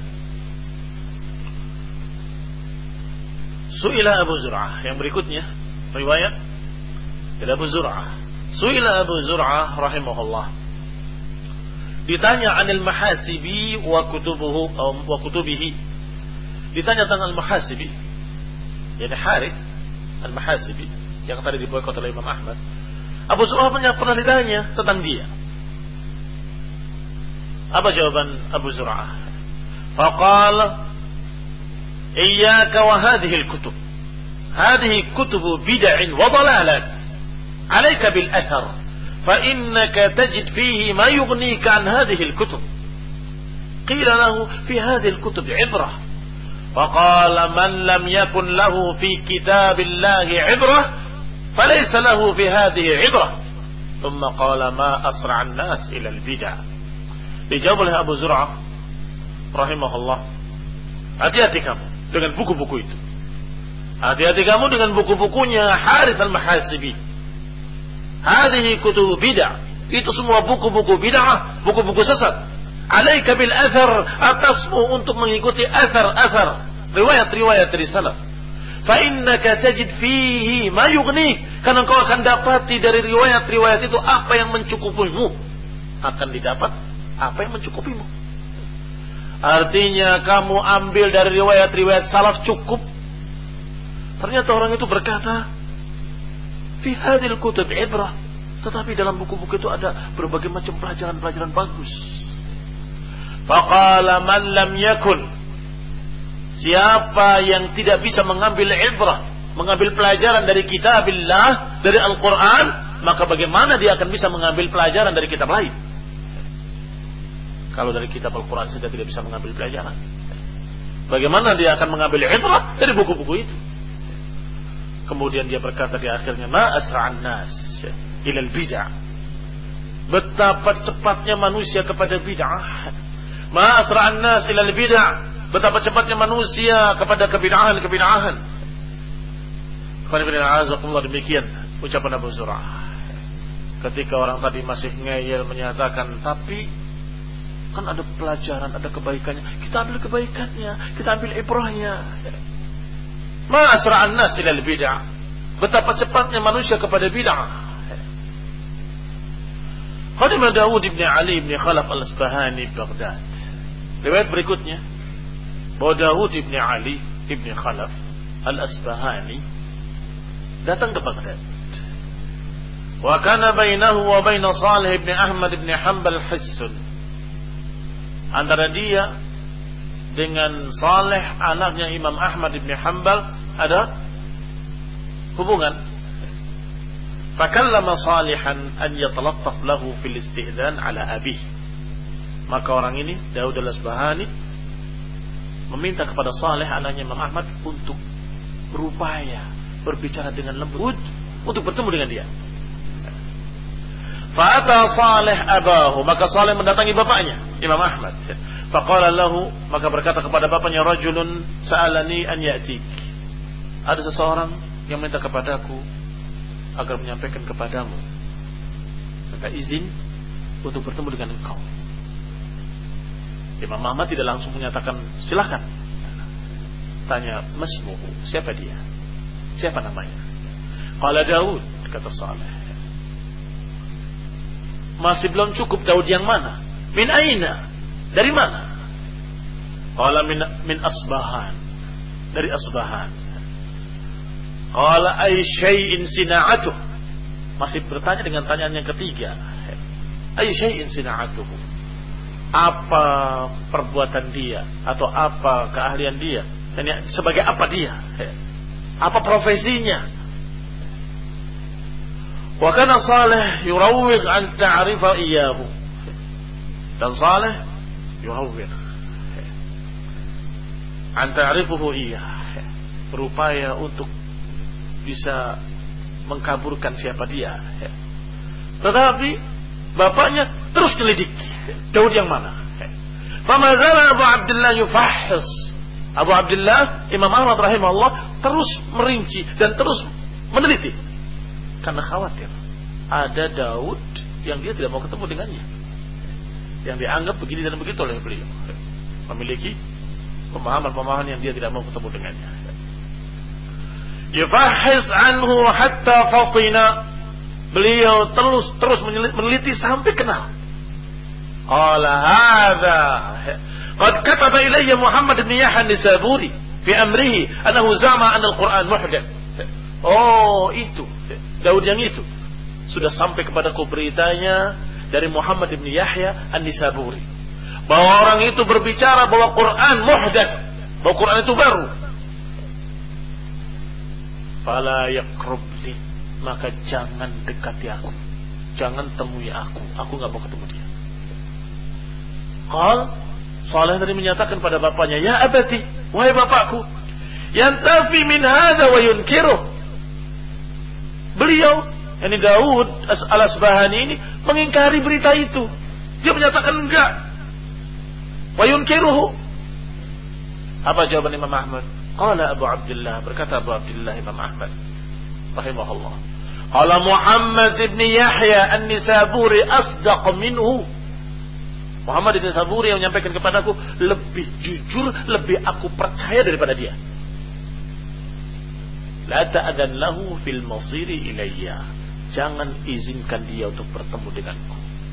Su'ila Abu Zur'ah, yang berikutnya riwayat dari Abu Zur'ah. Su'ila Abu Zur'ah rahimahullah, ditanya anil mahasibi wa kutubihi. Ditanya tentang al-mahasibi, yani Harith al-Mahasibi yang tadi diboikot oleh Imam Ahmad. Abu Zur'ah pernah ditanya tentang dia. Apa jawaban Abu Zur'ah? Faqala iyyaka wa hadhihi al-kutub. Hadhihi kutubu bid'in wa dalalat. 'Alayka bil athar fa innaka tajid fihi ma yughnika 'an hadhihi al-kutub. Qila lahu fi hadhihi al-kutub 'ibrah. Faqala man lam yakun lahu fi kitabillahi 'ibrah falaysa lahu fi hadhihi 'ibrah. Thumma qala ma asra' an-nas ila al-bid'ah. Dijawab oleh Abu Zur'ah rahimahullah, hati-hati kamu dengan buku-buku itu. Hati-hati kamu dengan buku-bukunya Harith al-Mahasibi. Hadhihi kutub bid'ah. Itu semua buku-buku bid'ah, buku-buku sesat. Alaika bil athar, atasmu untuk mengikuti athar-athar, riwayat-riwayat dari salaf. Fa innaka tajid fihi ma yughnik, karena engkau akan dapati dari riwayat-riwayat itu apa yang mencukupimu. Akan didapat apa yang mencukupimu. Artinya kamu ambil dari riwayat-riwayat salaf cukup. Ternyata orang itu berkata, fi hadhil kutub ibrah, tetapi dalam buku-buku itu ada berbagai macam pelajaran-pelajaran bagus. Faqala man lam yakun, siapa yang tidak bisa mengambil ibrah, mengambil pelajaran dari kitabillah, dari Al-Quran, maka bagaimana dia akan bisa mengambil pelajaran dari kitab lain? Kalau dari kitab Al-Quran saja tidak bisa mengambil pelajaran, bagaimana dia akan mengambil ibrah dari buku-buku itu? Kemudian dia berkata di akhirnya, ma asra'an nas ilal bid'ah. Betapa cepatnya manusia kepada bid'ah. Ma asra'an nas ilal bid'ah. Betapa cepatnya manusia kepada kebid'ahan-kebid'ahan. Demikian ucapan Abu Zur'ah. Ketika orang tadi masih ngeyel menyatakan, tapi kan ada pelajaran, ada kebaikannya, kita ambil kebaikannya, kita ambil ibrahnya. Ma asra'an nas ilal bid'ah. Betapa cepatnya manusia kepada bid'ah. Qadima Dawud ibn Ali ibn Khalaf al-Asbahani Baghdad. Riwayat berikutnya, bahwa Dawud ibn Ali ibn Khalaf al-Asbahani datang ke Baghdad. Wa kana bainahu wa bain Salih ibn Ahmad ibn Hanbal hissun. Antara dia dengan Saleh anaknya Imam Ahmad ibn Hanbal ada hubungan. Fakallama Salihan an yatalattaf lahu fil isti'dhan ala abih. Maka orang ini Daud al-Asbahani meminta kepada Saleh anaknya Imam Ahmad untuk berupaya berbicara dengan lembut untuk bertemu dengan dia. Fa'ata Saleh abahu, maka Saleh mendatangi bapaknya Imam Ahmad. Faqala lahu, maka berkata kepada bapaknya, rajulun sa'alani an ya'tik. Ada seseorang yang minta kepadaku agar menyampaikan kepadamu, minta izin untuk bertemu dengan engkau. Imam Ahmad tidak langsung menyatakan silakan. Tanya, masmuhu, siapa dia? Siapa namanya? Qala Daud, kata Saleh. Masih belum cukup, Daud yang mana? Min aina? Dari mana? Qala min Asbahan. Dari Asbahan. Qala ay syai'in sina'atuh. Masih bertanya dengan tanyaan yang ketiga. Ay syai'in sina'atuhu. apa perbuatan dia atau apa keahlian dia, sebagai apa dia, apa profesinya. Wa kana Salih yurawwigh an ta'rifa iyyahu, dan Salih yurawwigh an ta'rifuhu iyyah, berupaya untuk bisa mengkaburkan siapa dia. Tetapi bapaknya terus nyelidik, Daud yang mana. Famazala Abu Abdullah yufahhis, Abu Abdullah Imam Ahmad rahimahullah terus merinci dan terus meneliti, karena khawatir ada Daud yang dia tidak mau ketemu dengannya, yang dianggap begini dan begitu oleh beliau, memiliki pemahaman-pemahaman yang dia tidak mau ketemu dengannya. Yufahhis anhu hatta fatina, beliau terus meneliti sampai kenal. Qala hadza qad kataba ilayya Muhammad bin Yahya an-Nisaburi fi amrihi annahu zama anna al-Qur'an muhdath. Oh, itu Daud yang itu sudah sampai kepadaku beritanya dari Muhammad bin Yahya an-Nisaburi bahwa orang itu berbicara bahwa Quran muhdath, bahwa Quran itu baru. Fala yaqrubni, maka jangan dekati aku, jangan temui aku nggak mau ketemu dia. Qal Saleh tadi menyatakan pada bapaknya, ya abati, wahai bapakku, yantafi min hadza wa yunkiruh. Beliau, yani Daud al-Asbahani ini mengingkari berita itu. Dia menyatakan enggak. Wa yunkiruhu. Apa jawaban Imam Ahmad? Qala Abu Abdullah, berkata Abu Abdullah Imam Ahmad rahimahullah, qala Muhammad ibn Yahya an-Nisaburi asdaq minhu. Muhammad ibn Nisaburi yang menyampaikan kepadaku lebih jujur, lebih aku percaya daripada dia. La ta'adan lahu fil masiri ilayya, jangan izinkan dia untuk bertemu denganku.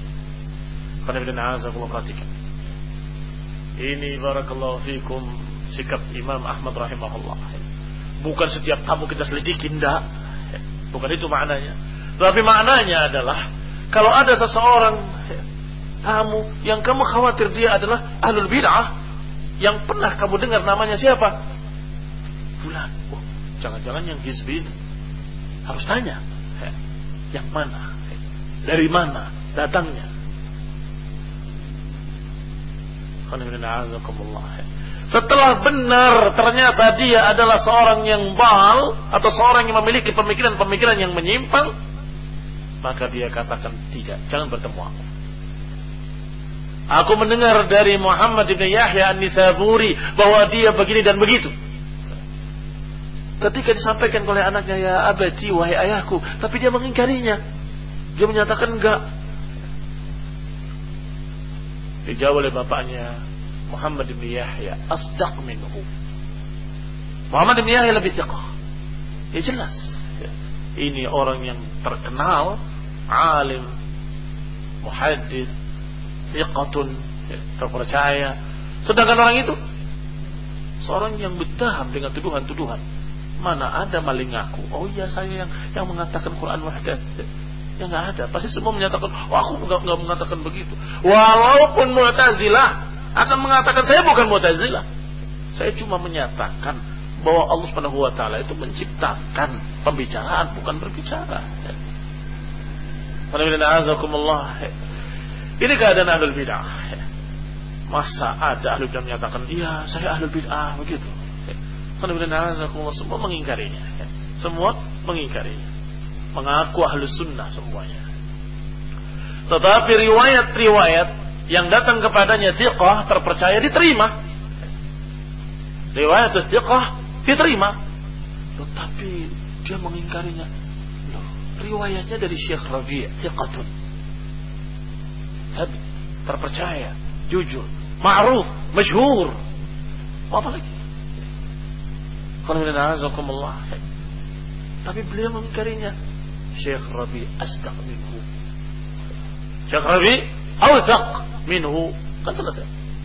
Ini barakallahu fikum sikap Imam Ahmad rahimahullah. Bukan setiap tamu kita selidiki, enggak. Bukan itu maknanya. Tapi maknanya adalah kalau ada seseorang tamu yang kamu khawatir dia adalah ahlul bid'ah, yang pernah kamu dengar namanya siapa? Fulan. Oh, jangan-jangan yang hizbi itu. Harus tanya. Yang mana? Dari mana datangnya? Setelah benar ternyata dia adalah seorang yang bal atau seorang yang memiliki pemikiran-pemikiran yang menyimpang, maka dia katakan tidak, jangan bertemu aku. Aku mendengar dari Muhammad bin Yahya an-Nisaburi bahwa dia begini dan begitu. Ketika disampaikan oleh anaknya, ya abati, wahai ayahku, tapi dia mengingkarinya. Dia menyatakan enggak. Dijawab oleh bapaknya, Muhammad bin Yahya asdaq minhu. Muhammad bin Yahya lebih thiqah. Ya jelas. Ini orang yang terkenal, alim, muhaddits, thiqatun, terpercaya. Sedangkan orang itu seorang yang bertahan dengan tuduhan-tuduhan. Mana ada maling aku? Oh iya, saya yang mengatakan Quran wahdath. Ya nggak ada. Pasti semua menyatakan, oh aku nggak mengatakan begitu. Walaupun Mu'tazilah akan mengatakan saya bukan Mu'tazilah. Saya cuma menyatakan bahwa Allah Subhanahu wa taala itu menciptakan pembicaraan, bukan berbicara. Ini keadaan ahlul bid'ah. Masa ada ahlul bid'ah menyatakan, iya saya ahlul bid'ah begitu. Semua mengingkarinya. Semua mengingkarinya. Mengaku ahlus sunnah semuanya. Tetapi riwayat-riwayat yang datang kepadanya thiqah, terpercaya, diterima. Riwayat thiqah diterima. Tetapi dia mengingkarinya. Loh, riwayatnya dari Syekh Rabi' thiqatun, terpercaya, jujur, ma'ruf, masyhur. Apa lagi? Tapi beliau mengingkarinya. Syekh Rabi' asdaq minhu. Syekh Rabi' awthaq minhu. Kan selesai.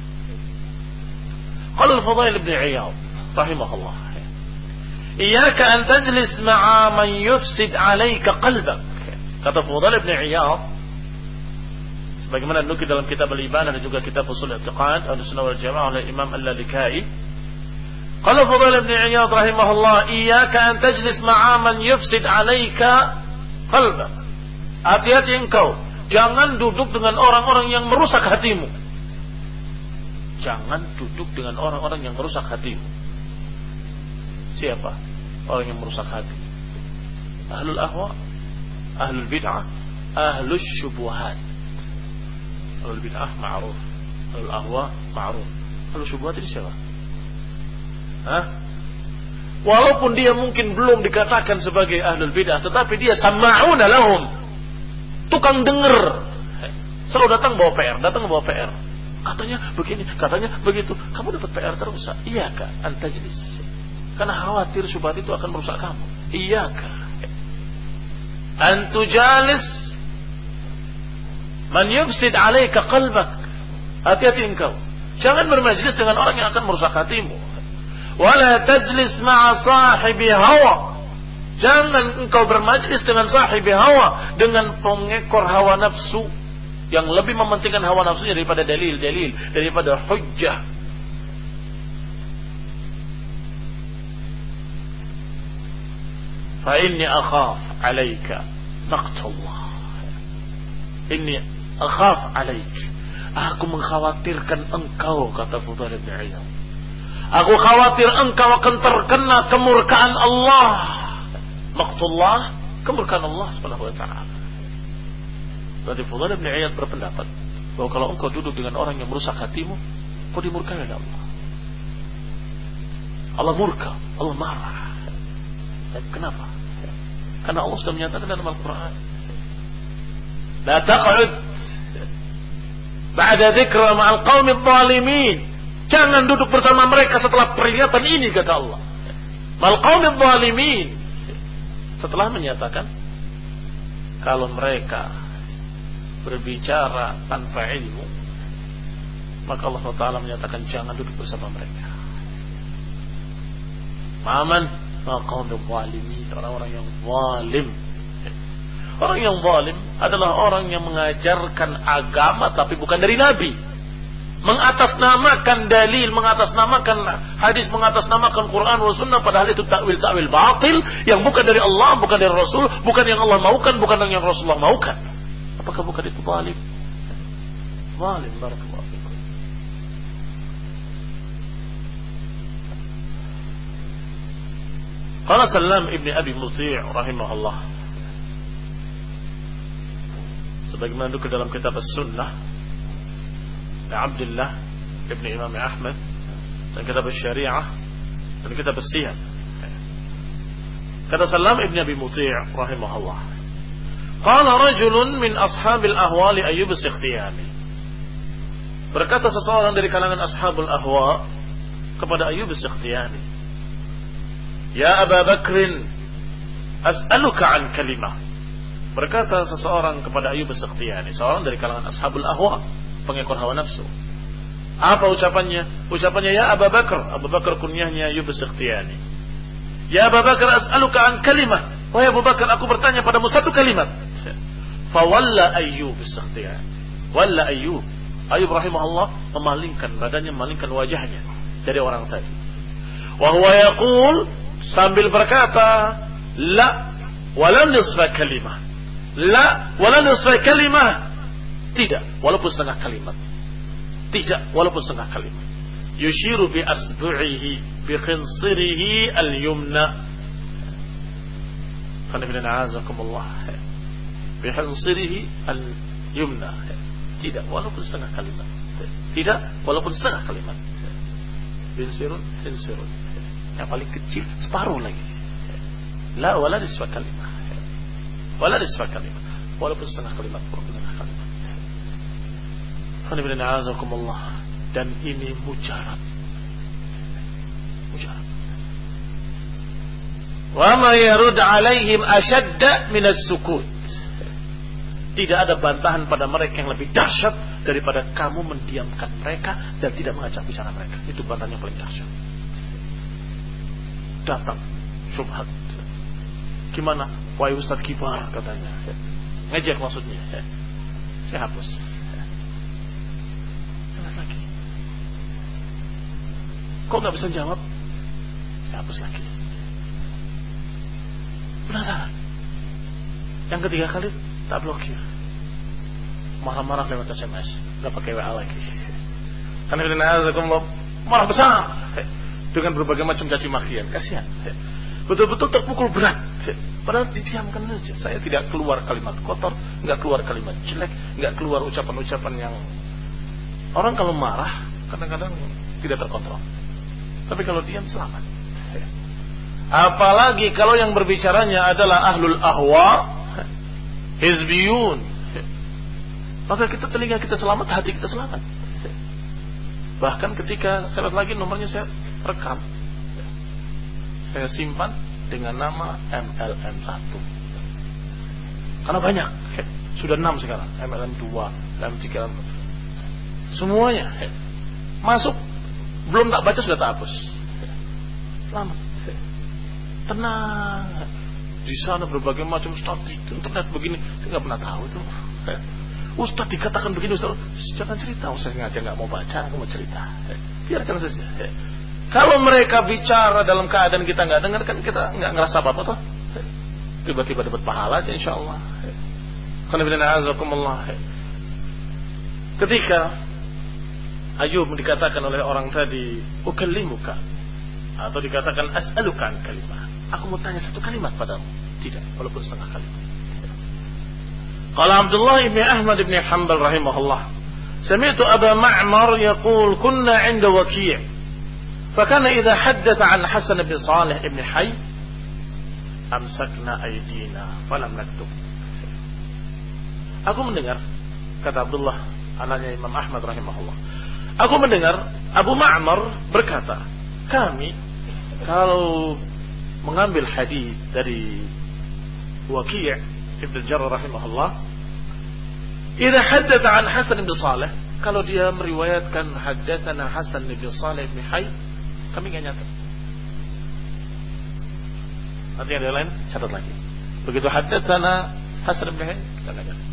Qala al-Fudail ibn Iyad rahimahullah, iyyaka an tajlis ma'a man yufsid 'alayka qalbak. Kata Fudail ibn Iyad, Sebagaimana dinukil dalam kitab Al-Ibadah dan juga kitab Ushul I'tiqad Ahlussunnah wal Jamaah oleh Imam Al-Lalikai. Qala Fudail bin Iyad rahimahullah, iyyaka an tajlis ma'a man yufsid 'alaika qalbak. Hati-hati engkau, jangan duduk dengan orang-orang yang merusak hatimu. Jangan duduk dengan orang-orang yang merusak hatimu. Siapa orang yang merusak hati? Ahlul ahwa, ahlul bid'ah, ahlus syubuhat. Ahlul bid'ah ma'ruf, ahlul ahwa ma'ruf. Ahlul syubuhat ini siapa? Walaupun dia mungkin belum dikatakan sebagai ahlul bid'ah, tetapi dia sama'una lahum, tukang denger. Selalu datang bawa PR, katanya begini, katanya begitu. Kamu dapat PR terus. Iyaka antajlis, karena khawatir syubhat itu akan merusak kamu. Iyaka antujalis man yufsid 'alaika qalbak. Hati-hati engkau, jangan bermajlis dengan orang yang akan merusak hatimu. Wala tajlis ma'a sahibi hawa. Jangan engkau bermajlis dengan sahibi hawa, dengan pengekor hawa nafsu yang lebih mementingkan hawa nafsunya daripada dalil-dalil, daripada hujjah. Fa inni akhaf 'alaika maqtallah. Inni akhaf 'alaik. Aku mengkhawatirkan engkau, kata Fudail bin Iyad. Aku khawatir engkau akan terkena kemurkaan Allah. Maqtullah, kemurkaan Allah Subhanahu wa ta'ala. Berarti Fudail bin Iyad berpendapat bahwa kalau engkau duduk dengan orang yang merusak hatimu, kau dimurkai oleh Allah. Allah murka, Allah marah. Kenapa? Karena Allah sudah menyatakan dalam Al-Quran, la taq'ud ba'da dzikra ma'al qaumidh dhalimin. Jangan duduk bersama mereka setelah peringatan ini, kata Allah. Mal qaumidh dhalimin. Setelah menyatakan kalau mereka berbicara tanpa ilmu, maka Allah Taala menyatakan jangan duduk bersama mereka. Maman qaumidh dhalimin, orang-orang yang zalim. Orang yang zalim adalah orang yang mengajarkan agama tapi bukan dari Nabi. Mengatasnamakan dalil, mengatasnamakan hadis, mengatasnamakan Quran wa sunnah, padahal itu takwil-takwil batil yang bukan dari Allah, bukan dari Rasul, bukan yang Allah maukan, bukan yang Rasulullah maukan. Apakah bukan itu zalim? Zalim, barakallahu fikum. Qala Sallam ibn Abi Muti' rahimahullah, sebagaimana dikutip dalam kitab As-Sunnah Abdullah ibn Imam Ahmad dan kitab Syariah dan kitab Siyam. Kata Sallam ibn Abi Muti' rahimahullah, qala rajulun min ashabil ahwa li Ayyub as-Sikhtiyani. Berkata seseorang dari kalangan ashabul ahwa kepada Ayyub as-Sikhtiyani, ya Aba Bakrin, as'aluka an kalimah. Berkata seseorang kepada Ayyub as-Sikhtiyani, seorang dari kalangan ashabul ahwa, pengekor hawa nafsu. Apa ucapannya? Ucapannya, ya Abu Bakar. Abu Bakar kunyahnya Ayyub as-Sikhtiyani. Ya Abu Bakar, as'aluka an kalimah. Wahai Abu Bakar, aku bertanya padamu satu kalimat. Fawalla Ayyub as-Sikhtiyani. Walla Ayyub. Ayyub rahimahullah memalingkan badannya, memalingkan wajahnya dari orang tadi. Wa huwa yaqul, sambil berkata, la wala nisfa kalimah. La wala nisfa kalimah. Tidak, walaupun setengah kalimat. Tidak, walaupun setengah kalimat. Yushiru bi asbu'ihi bi khinsirihi al-yumna. Qanifina azakumullah. Bi khinsirihi al-yumna. Tidak, walaupun setengah kalimat. Tidak, walaupun setengah kalimat. Khinsirun. Yang paling kecil, separuh lagi. La wala nisfa kalimah. Wala nisfa kalimah. Walaupun setengah kalimat, walaupun setengah kalimat. Dan ini mujarab. Wa ma yarud alaihim ashadda min as-sukut. Tidak ada bantahan pada mereka yang lebih dahsyat daripada kamu mendiamkan mereka dan tidak mengajak bicara mereka. Itu bantahan yang paling dahsyat. Datang syubhat. Gimana? Wahai Ustaz kibar, katanya. Ngejek maksudnya. Saya hapus. Kok nggak bisa jawab? Hapus lagi. Penasaran. Yang ketiga kali tak blokir. Marah-marah lewat SMS, nggak pakai WA lagi. Karena marah besar dengan berbagai macam caci makian. Kasihan. Betul-betul terpukul berat. Padahal didiamkan saja. Saya tidak keluar kalimat kotor, nggak keluar kalimat jelek, nggak keluar ucapan-ucapan yang orang kalau marah kadang-kadang tidak terkontrol. Tapi kalau diam selamat. Apalagi kalau yang berbicaranya adalah ahlul ahwa, hizbiyun, maka telinga kita selamat, hati kita selamat. Bahkan ketika saya lihat lagi nomornya saya rekam, saya simpan dengan nama MLM1. Karena banyak, sudah 6 sekarang, MLM2, MLM3, semuanya masuk, belum tak baca sudah tak hapus. Selamat, tenang. Di sana berbagai macam Ustaz di internet begini, saya nggak pernah tahu itu. Ustaz dikatakan begini, Ustaz jangan cerita. Saya ngajak nggak mau baca, nggak mau cerita. Biarkan saja. Kalau mereka bicara dalam keadaan kita nggak dengar, kan kita nggak ngerasa apa-apa toh. Tiba-tiba dapat pahala aja insya Allah. Ketika Ayub dikatakan oleh orang tadi, ukallimuka, atau dikatakan as'aluka kalimah, aku mau tanya satu kalimat padamu. Tidak, walaupun setengah kalimat. Qala Abdullah ibn Ahmad ibn Hanbal rahimahullah, sami'tu Aba Ma'mar yaqul kunna 'inda Waki', fakana idza haddatha 'an Hasan bin Salih ibn Hayy amsakna aydina falam naktub. Aku mendengar, kata Abdullah anaknya Imam Ahmad rahimahullah, aku mendengar Abu Ma'mar berkata, kami kalau mengambil hadis dari Waki' Ibn Jarrah rahimahullah, idza haddatsa an Hasan bin Salih, kalau dia meriwayatkan haddatsana Hasan bin Salih bin Hayy, kami enggak nyatat. Nanti ada lain catat lagi. Begitu haddatsana Hasan bin Hayy, kita enggak nyatat.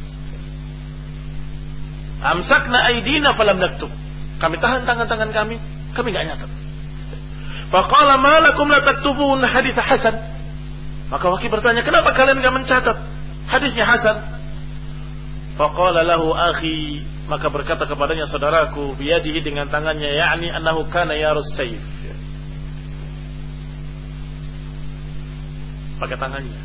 Amsakna aydina falam naktub. Kami tahan tangan-tangan kami enggak nyatat. Faqala ma lakum la taktubun hadits Hasan. Maka Waki bertanya, kenapa kalian enggak mencatat hadisnya Hasan? Faqala lahu akhi, maka berkata kepadanya saudaraku, biyadihi dengan tangannya, yakni annahu kana yarus sayf, pakai tangannya.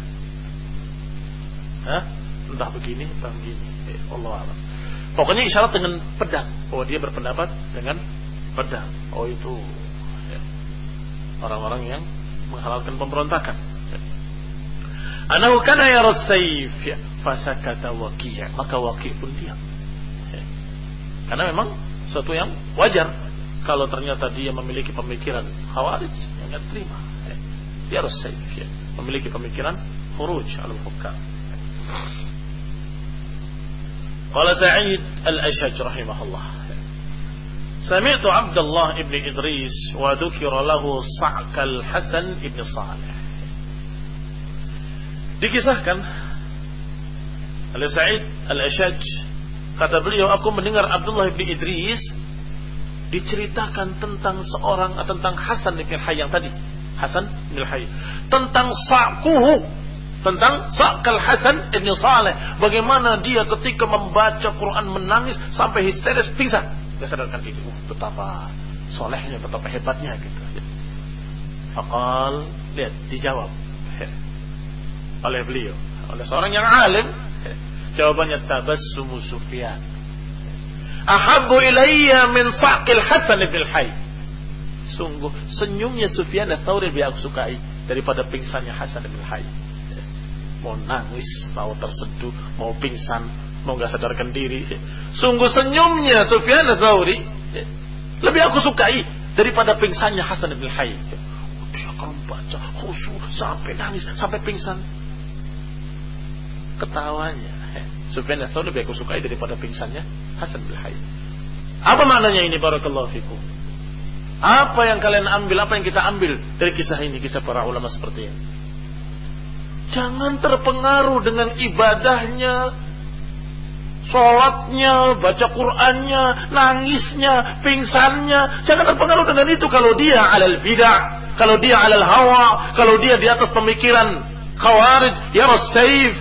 Entah begini, entah begini. Allah alam. Pokoknya isyarat dengan pedang. Oh, dia berpendapat dengan pedang. Oh, itu orang-orang yang menghalalkan pemberontakan. Anahu kana yarus sayf, fasakata Waki', maka Waki' pun diam. Karena memang sesuatu yang wajar kalau ternyata dia memiliki pemikiran Khawarij yang tidak terima. Dia harus sayf, memiliki pemikiran khuruj al-hukam. Qala Sa'id al-Ashaj rahimahullah, sami'tu Abdullah ibn Idris wa dhukira lahu Sa'kal Hasan ibn Salih. Dikisahkan oleh Sa'id al-Ashaj, kata beliau, aku mendengar Abdullah bin Idris diceritakan tentang tentang Hasan bin Hayy yang tadi, Hasan bin Hayy, tentang Sa'kuhu, tentang Sa'kal Hasan bin Salih, bagaimana dia ketika membaca Quran menangis sampai histeris pingsan, dia sadarkan diri. Betapa solehnya, betapa hebatnya gitu. Faqal, lihat dijawab oleh beliau, oleh seorang yang alim. Jawabannya, tabassumu Sufyan ahabbu ilayya min Sa'kil Hasan bin Hayy. Sungguh senyumnya Sufyan ats-Tsauri lebih aku sukai daripada pingsannya Hasan bin Hayy. Mau nangis, mau terseduh, mau pingsan, mau enggak sadarkan diri, sungguh senyumnya Sufyan ats-Tsauri lebih aku sukai daripada pingsannya Hasan bin Hayy. Dia akan membaca khusyuk sampai nangis, sampai pingsan. Ketawanya Sufyan ats-Tsauri lebih aku sukai daripada pingsannya Hasan bin Hayy. Apa maknanya ini? Barakallahu fikum. Apa yang kalian ambil, apa yang kita ambil dari kisah ini, kisah para ulama seperti ini? Jangan terpengaruh dengan ibadahnya Sholatnya, baca Qur'annya, nangisnya, pingsannya, jangan terpengaruh dengan itu. Kalau dia alal bid'ah, kalau dia alal hawa, kalau dia di atas pemikiran khawarij, ya rasaif.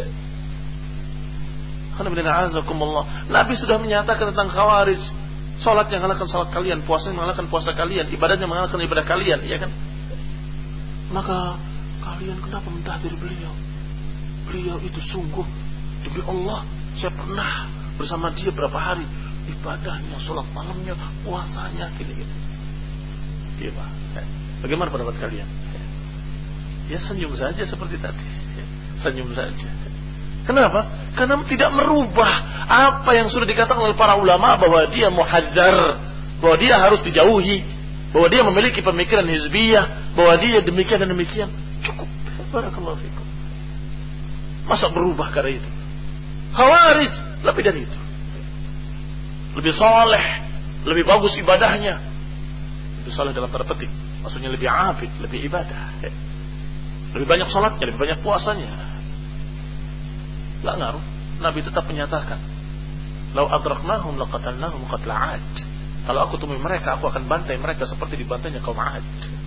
Nabi sudah menyatakan tentang khawarij, sholatnya mengalahkan sholat kalian, puasanya mengalahkan puasa kalian, ibadahnya mengalahkan ibadah kalian, ya kan? Maka kalian kenapa mentahdir beliau? Beliau itu sungguh, demi Allah, saya pernah bersama dia berapa hari, ibadahnya, sholat malamnya, puasanya, gini-gini. Iya Pak. Bagaimana pendapat kalian? Ya senyum saja seperti tadi. Senyum saja. Kenapa? Karena tidak merubah apa yang sudah dikatakan oleh para ulama bahwa dia muhadzar, bahwa dia harus dijauhi, bahwa dia memiliki pemikiran hizbiyah, bahwa dia demikian dan demikian. Cukup. Barakallahu fikum. Masa berubah karena itu? Khawarij lebih dari itu, lebih soleh, lebih bagus ibadahnya, lebih soleh dalam tanda petik, maksudnya lebih abid, lebih ibadah, lebih banyak sholatnya, lebih banyak puasanya. Tidak ngaruh. Nabi tetap menyatakan, "Lau adraknahum laqatalnahum qatla 'ad." Kalau aku temui mereka, aku akan bantai mereka seperti dibantainya kaum 'Ad.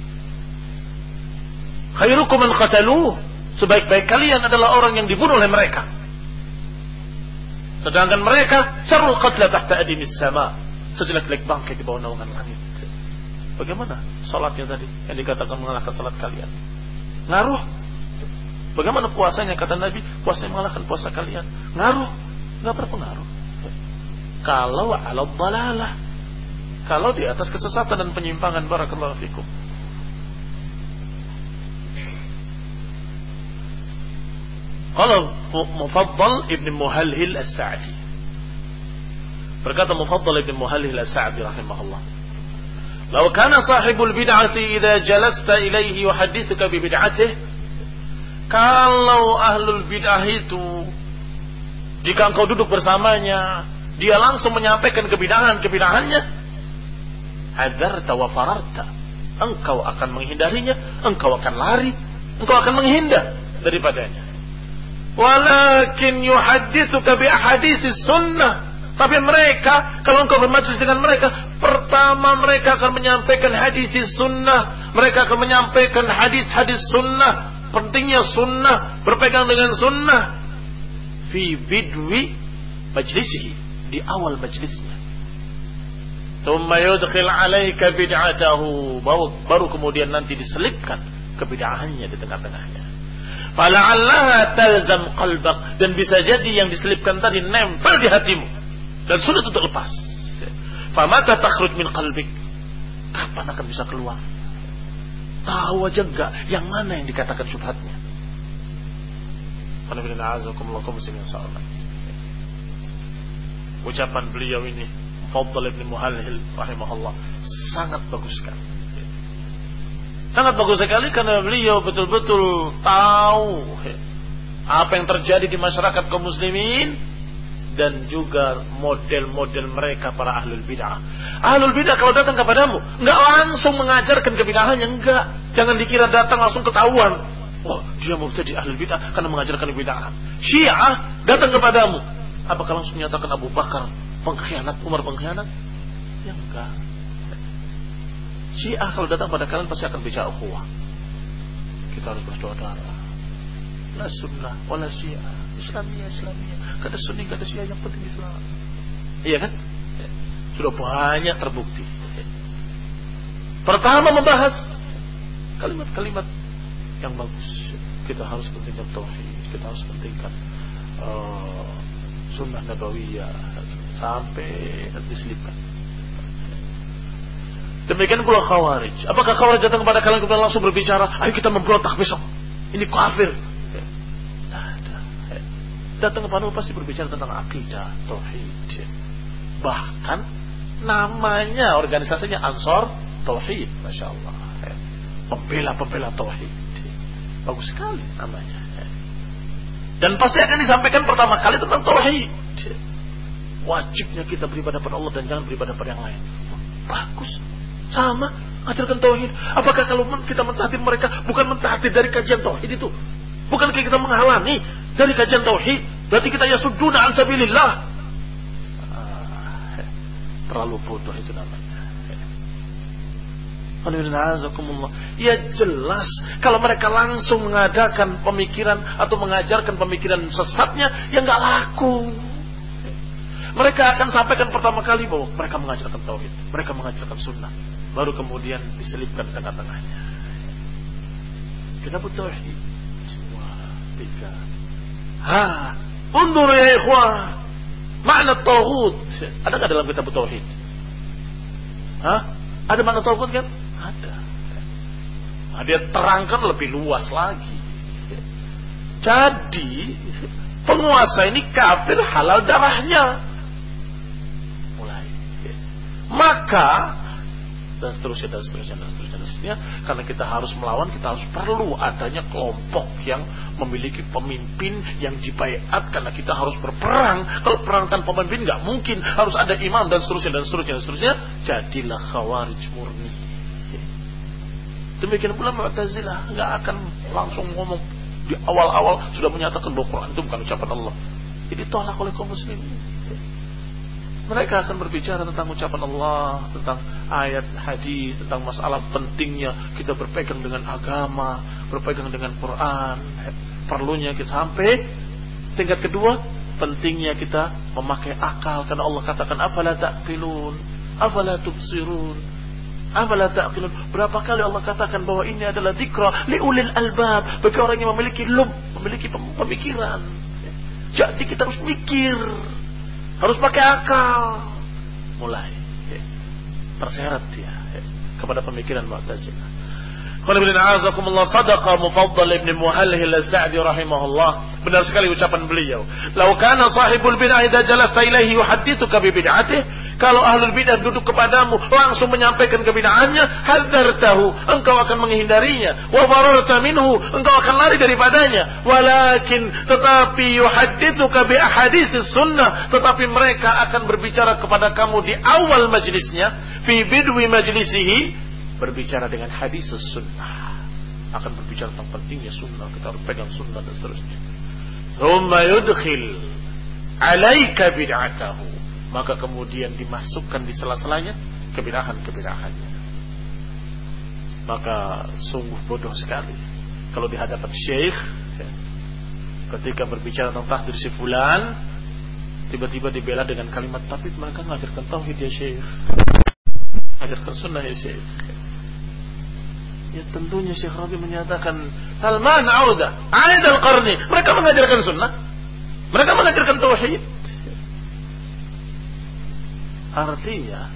Khairukum man qataluh. Sebaik-baik kalian adalah orang yang dibunuh oleh mereka. Sedangkan mereka syarrul qatla tahta adimis sama, sejelek-jelek bangkai di bawah naungan langit. Bagaimana salatnya tadi yang dikatakan mengalahkan salat kalian? Ngaruh. Bagaimana puasanya, kata Nabi, puasanya mengalahkan puasa kalian? Ngaruh. Enggak berpengaruh. Kalau ala dhalalah, kalau di atas kesesatan dan penyimpangan, barakallahu fikum. Qala Mufaddal ibn Muhalhil as-Sa'di. Berkata Mufaddal ibn Muhalhil as-Sa'di rahimahullah, "Law kana sahibul bid'ati idza jalasta ilaihi yuhaddithuka bi bid'atihi." Kalau ahlul bid'ah itu, jika engkau duduk bersamanya, dia langsung menyampaikan kebidahannya, hadarta wa fararta. Engkau akan menghindarinya, engkau akan lari, engkau akan menghindar daripadanya. Walakin yuhadditsuka bi ahaditsis sunnah. Tapi mereka, kalau engkau bermajlis dengan mereka, pertama mereka akan menyampaikan hadis sunnah, mereka akan menyampaikan hadis-hadis sunnah, pentingnya sunnah, berpegang dengan sunnah, fi bidwi majlisihi, di awal majlisnya. Tsumma yudkhil 'alaika bid'atahu, baru kemudian nanti diselipkan kebid'ahannya di tengah-tengahnya. Fala'allaha talzam qalbak, dan bisa jadi yang diselipkan tadi nempel di hatimu dan sulit untuk lepas. Famata takhruj min qalbik, kapan akan bisa keluar? Tahu aja enggak yang mana yang dikatakan syubhatnya. Ucapan beliau ini, Mufaddal ibn Muhalhil rahimahullah, sangat bagus sekali. Sangat bagus sekali karena beliau betul-betul tahu apa yang terjadi di masyarakat kaum muslimin dan juga model-model mereka para ahlul bid'ah. Ahlul bid'ah kalau datang kepadamu, enggak langsung mengajarkan kebidahannya, enggak. Jangan dikira datang langsung ketahuan. Oh, dia mau jadi ahlul bid'ah karena mengajarkan kebidahan. Syiah datang kepadamu, apakah langsung menyatakan Abu Bakar pengkhianat, Umar pengkhianat? Ya enggak. Syiah kalau datang pada kalian pasti akan bicara ukhuwah. Kita harus bersaudara. La sunnah wala syiah, Islamiyah. Kada sunni, kada syiah, yang penting Islam. Iya kan? Sudah banyak terbukti. Pertama membahas kalimat-kalimat yang bagus. Kita harus pentingkan tauhid, kita harus pentingkan sunnah nabawiyah sampai diselipkan. Demikian pula khawarij. Apakah khawarij datang kepada kalian kemudian langsung berbicara, ayo kita memberontak besok, ini kafir? Datang kepadamu pasti berbicara tentang akidah, tauhid. Bahkan namanya organisasinya Ansor Tauhid, masya Allah. Pembela tauhid. Bagus sekali namanya. Dan pasti akan disampaikan pertama kali tentang tauhid. Wajibnya kita beribadah pada Allah dan jangan beribadah pada yang lain. Bagus. Sama, ajarkan tauhid. Apakah kalau kita mentahdir mereka bukan mentahdir dari kajian tauhid itu? Bukankah kita menghalangi dari kajian tauhid? Berarti kita yasudduna an sabilillah. Terlalu bodoh itu namanya. Ya jelas kalau mereka langsung mengadakan pemikiran atau mengajarkan pemikiran sesatnya, ya nggak laku. Mereka akan sampaikan pertama kali bahwa mereka mengajarkan tauhid, mereka mengajarkan sunnah, baru kemudian diselipkan di tengah-tengahnya kitab tauhid. 2, 3. Undur ya ikhwah, makna tauhid ada nggak dalam kitab tauhid? Ada makna tauhid kan? Ada. Nah, dia terangkan lebih luas lagi. Jadi penguasa ini kafir halal darahnya. Mulai. Maka dan seterusnya. Karena kita harus melawan, kita harus perlu adanya kelompok yang memiliki pemimpin yang dibaiat, karena kita harus berperang. Kalau perang tanpa pemimpin nggak mungkin, harus ada imam dan seterusnya. Jadilah khawarij murni. Demikian pula Mu'tazilah nggak akan langsung ngomong di awal-awal sudah menyatakan bahwa Quran itu bukan ucapan Allah. Ini tolak oleh kaum muslimin. Mereka akan berbicara tentang ucapan Allah, tentang ayat hadis, tentang masalah pentingnya kita berpegang dengan agama, berpegang dengan Quran. Perlunya kita sampai tingkat kedua, pentingnya kita memakai akal, karena Allah katakan afala ta'qilun, afala tubsirun, afala ta'qilun. Berapa kali Allah katakan bahwa ini adalah dzikra liulil albab, bagi orang yang memiliki memiliki pemikiran. Jadi kita harus mikir, harus pakai akal. Mulai terseret dia kepada pemikiran Mu'tazilah. Qul inna a'azakumullah sadaqa Mufaddal ibn Muhallil as-Sa'di rahimahullah. Benar sekali ucapan beliau. Lau kana sahibul bid'ah idza jalasta ilaihi yuhadditsuka bi bid'atihi, kalau ahlul bid'ah duduk kepadamu langsung menyampaikan kebid'ahannya, hadzartahu, engkau akan menghindarinya, wa fararta minhu, engkau akan lari daripadanya. Walakin tetapi yuhadditsuka bi ahaditsis sunnah, tetapi mereka akan berbicara kepada kamu di awal majlisnya, fi bidwi majlisihi, berbicara dengan hadis sunnah, akan berbicara tentang pentingnya sunnah, kita harus pegang sunnah dan seterusnya. Thumma yudkhil alaika bid'atahu, maka kemudian dimasukkan di sela-selanya kebid'ahan-kebid'ahannya. Maka sungguh bodoh sekali kalau di hadapan syekh ketika berbicara tentang tahdir si fulan, tiba-tiba dibela dengan kalimat tapi mereka mengajarkan tauhid ya syekh, mengajarkan sunnah ya syekh. Ya tentunya Syekh Rabi menyatakan Salman Auda, Aid al-Qarni, mereka mengajarkan sunnah, mereka mengajarkan tauhid. Artinya,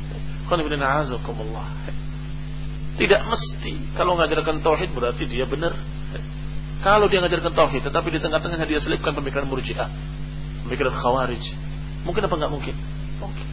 tidak mesti kalau mengajarkan tauhid berarti dia benar. Kalau dia mengajarkan tauhid tetapi di tengah-tengahnya dia selipkan pemikiran Murji'ah, pemikiran Khawarij, mungkin apa enggak mungkin? Mungkin.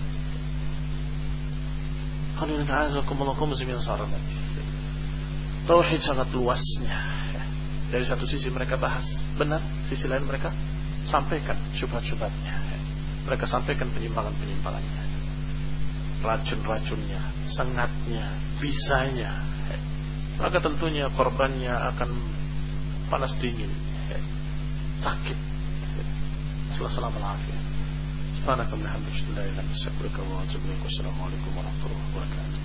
Tauhid sangat luasnya. Dari satu sisi mereka bahas benar, sisi lain mereka sampaikan syubhat-syubhatnya. Mereka sampaikan penyimpangan-penyimpangannya, racun-racunnya, sengatnya, bisanya. Maka tentunya korbannya akan panas dingin, sakit, selama-lamanya. Subhanakallahumma wa bihamdika, asyhadu an la ilaha illa anta, astaghfiruka wa atubu ilaik. Wassalamualaikum warahmatullahi wabarakatuh.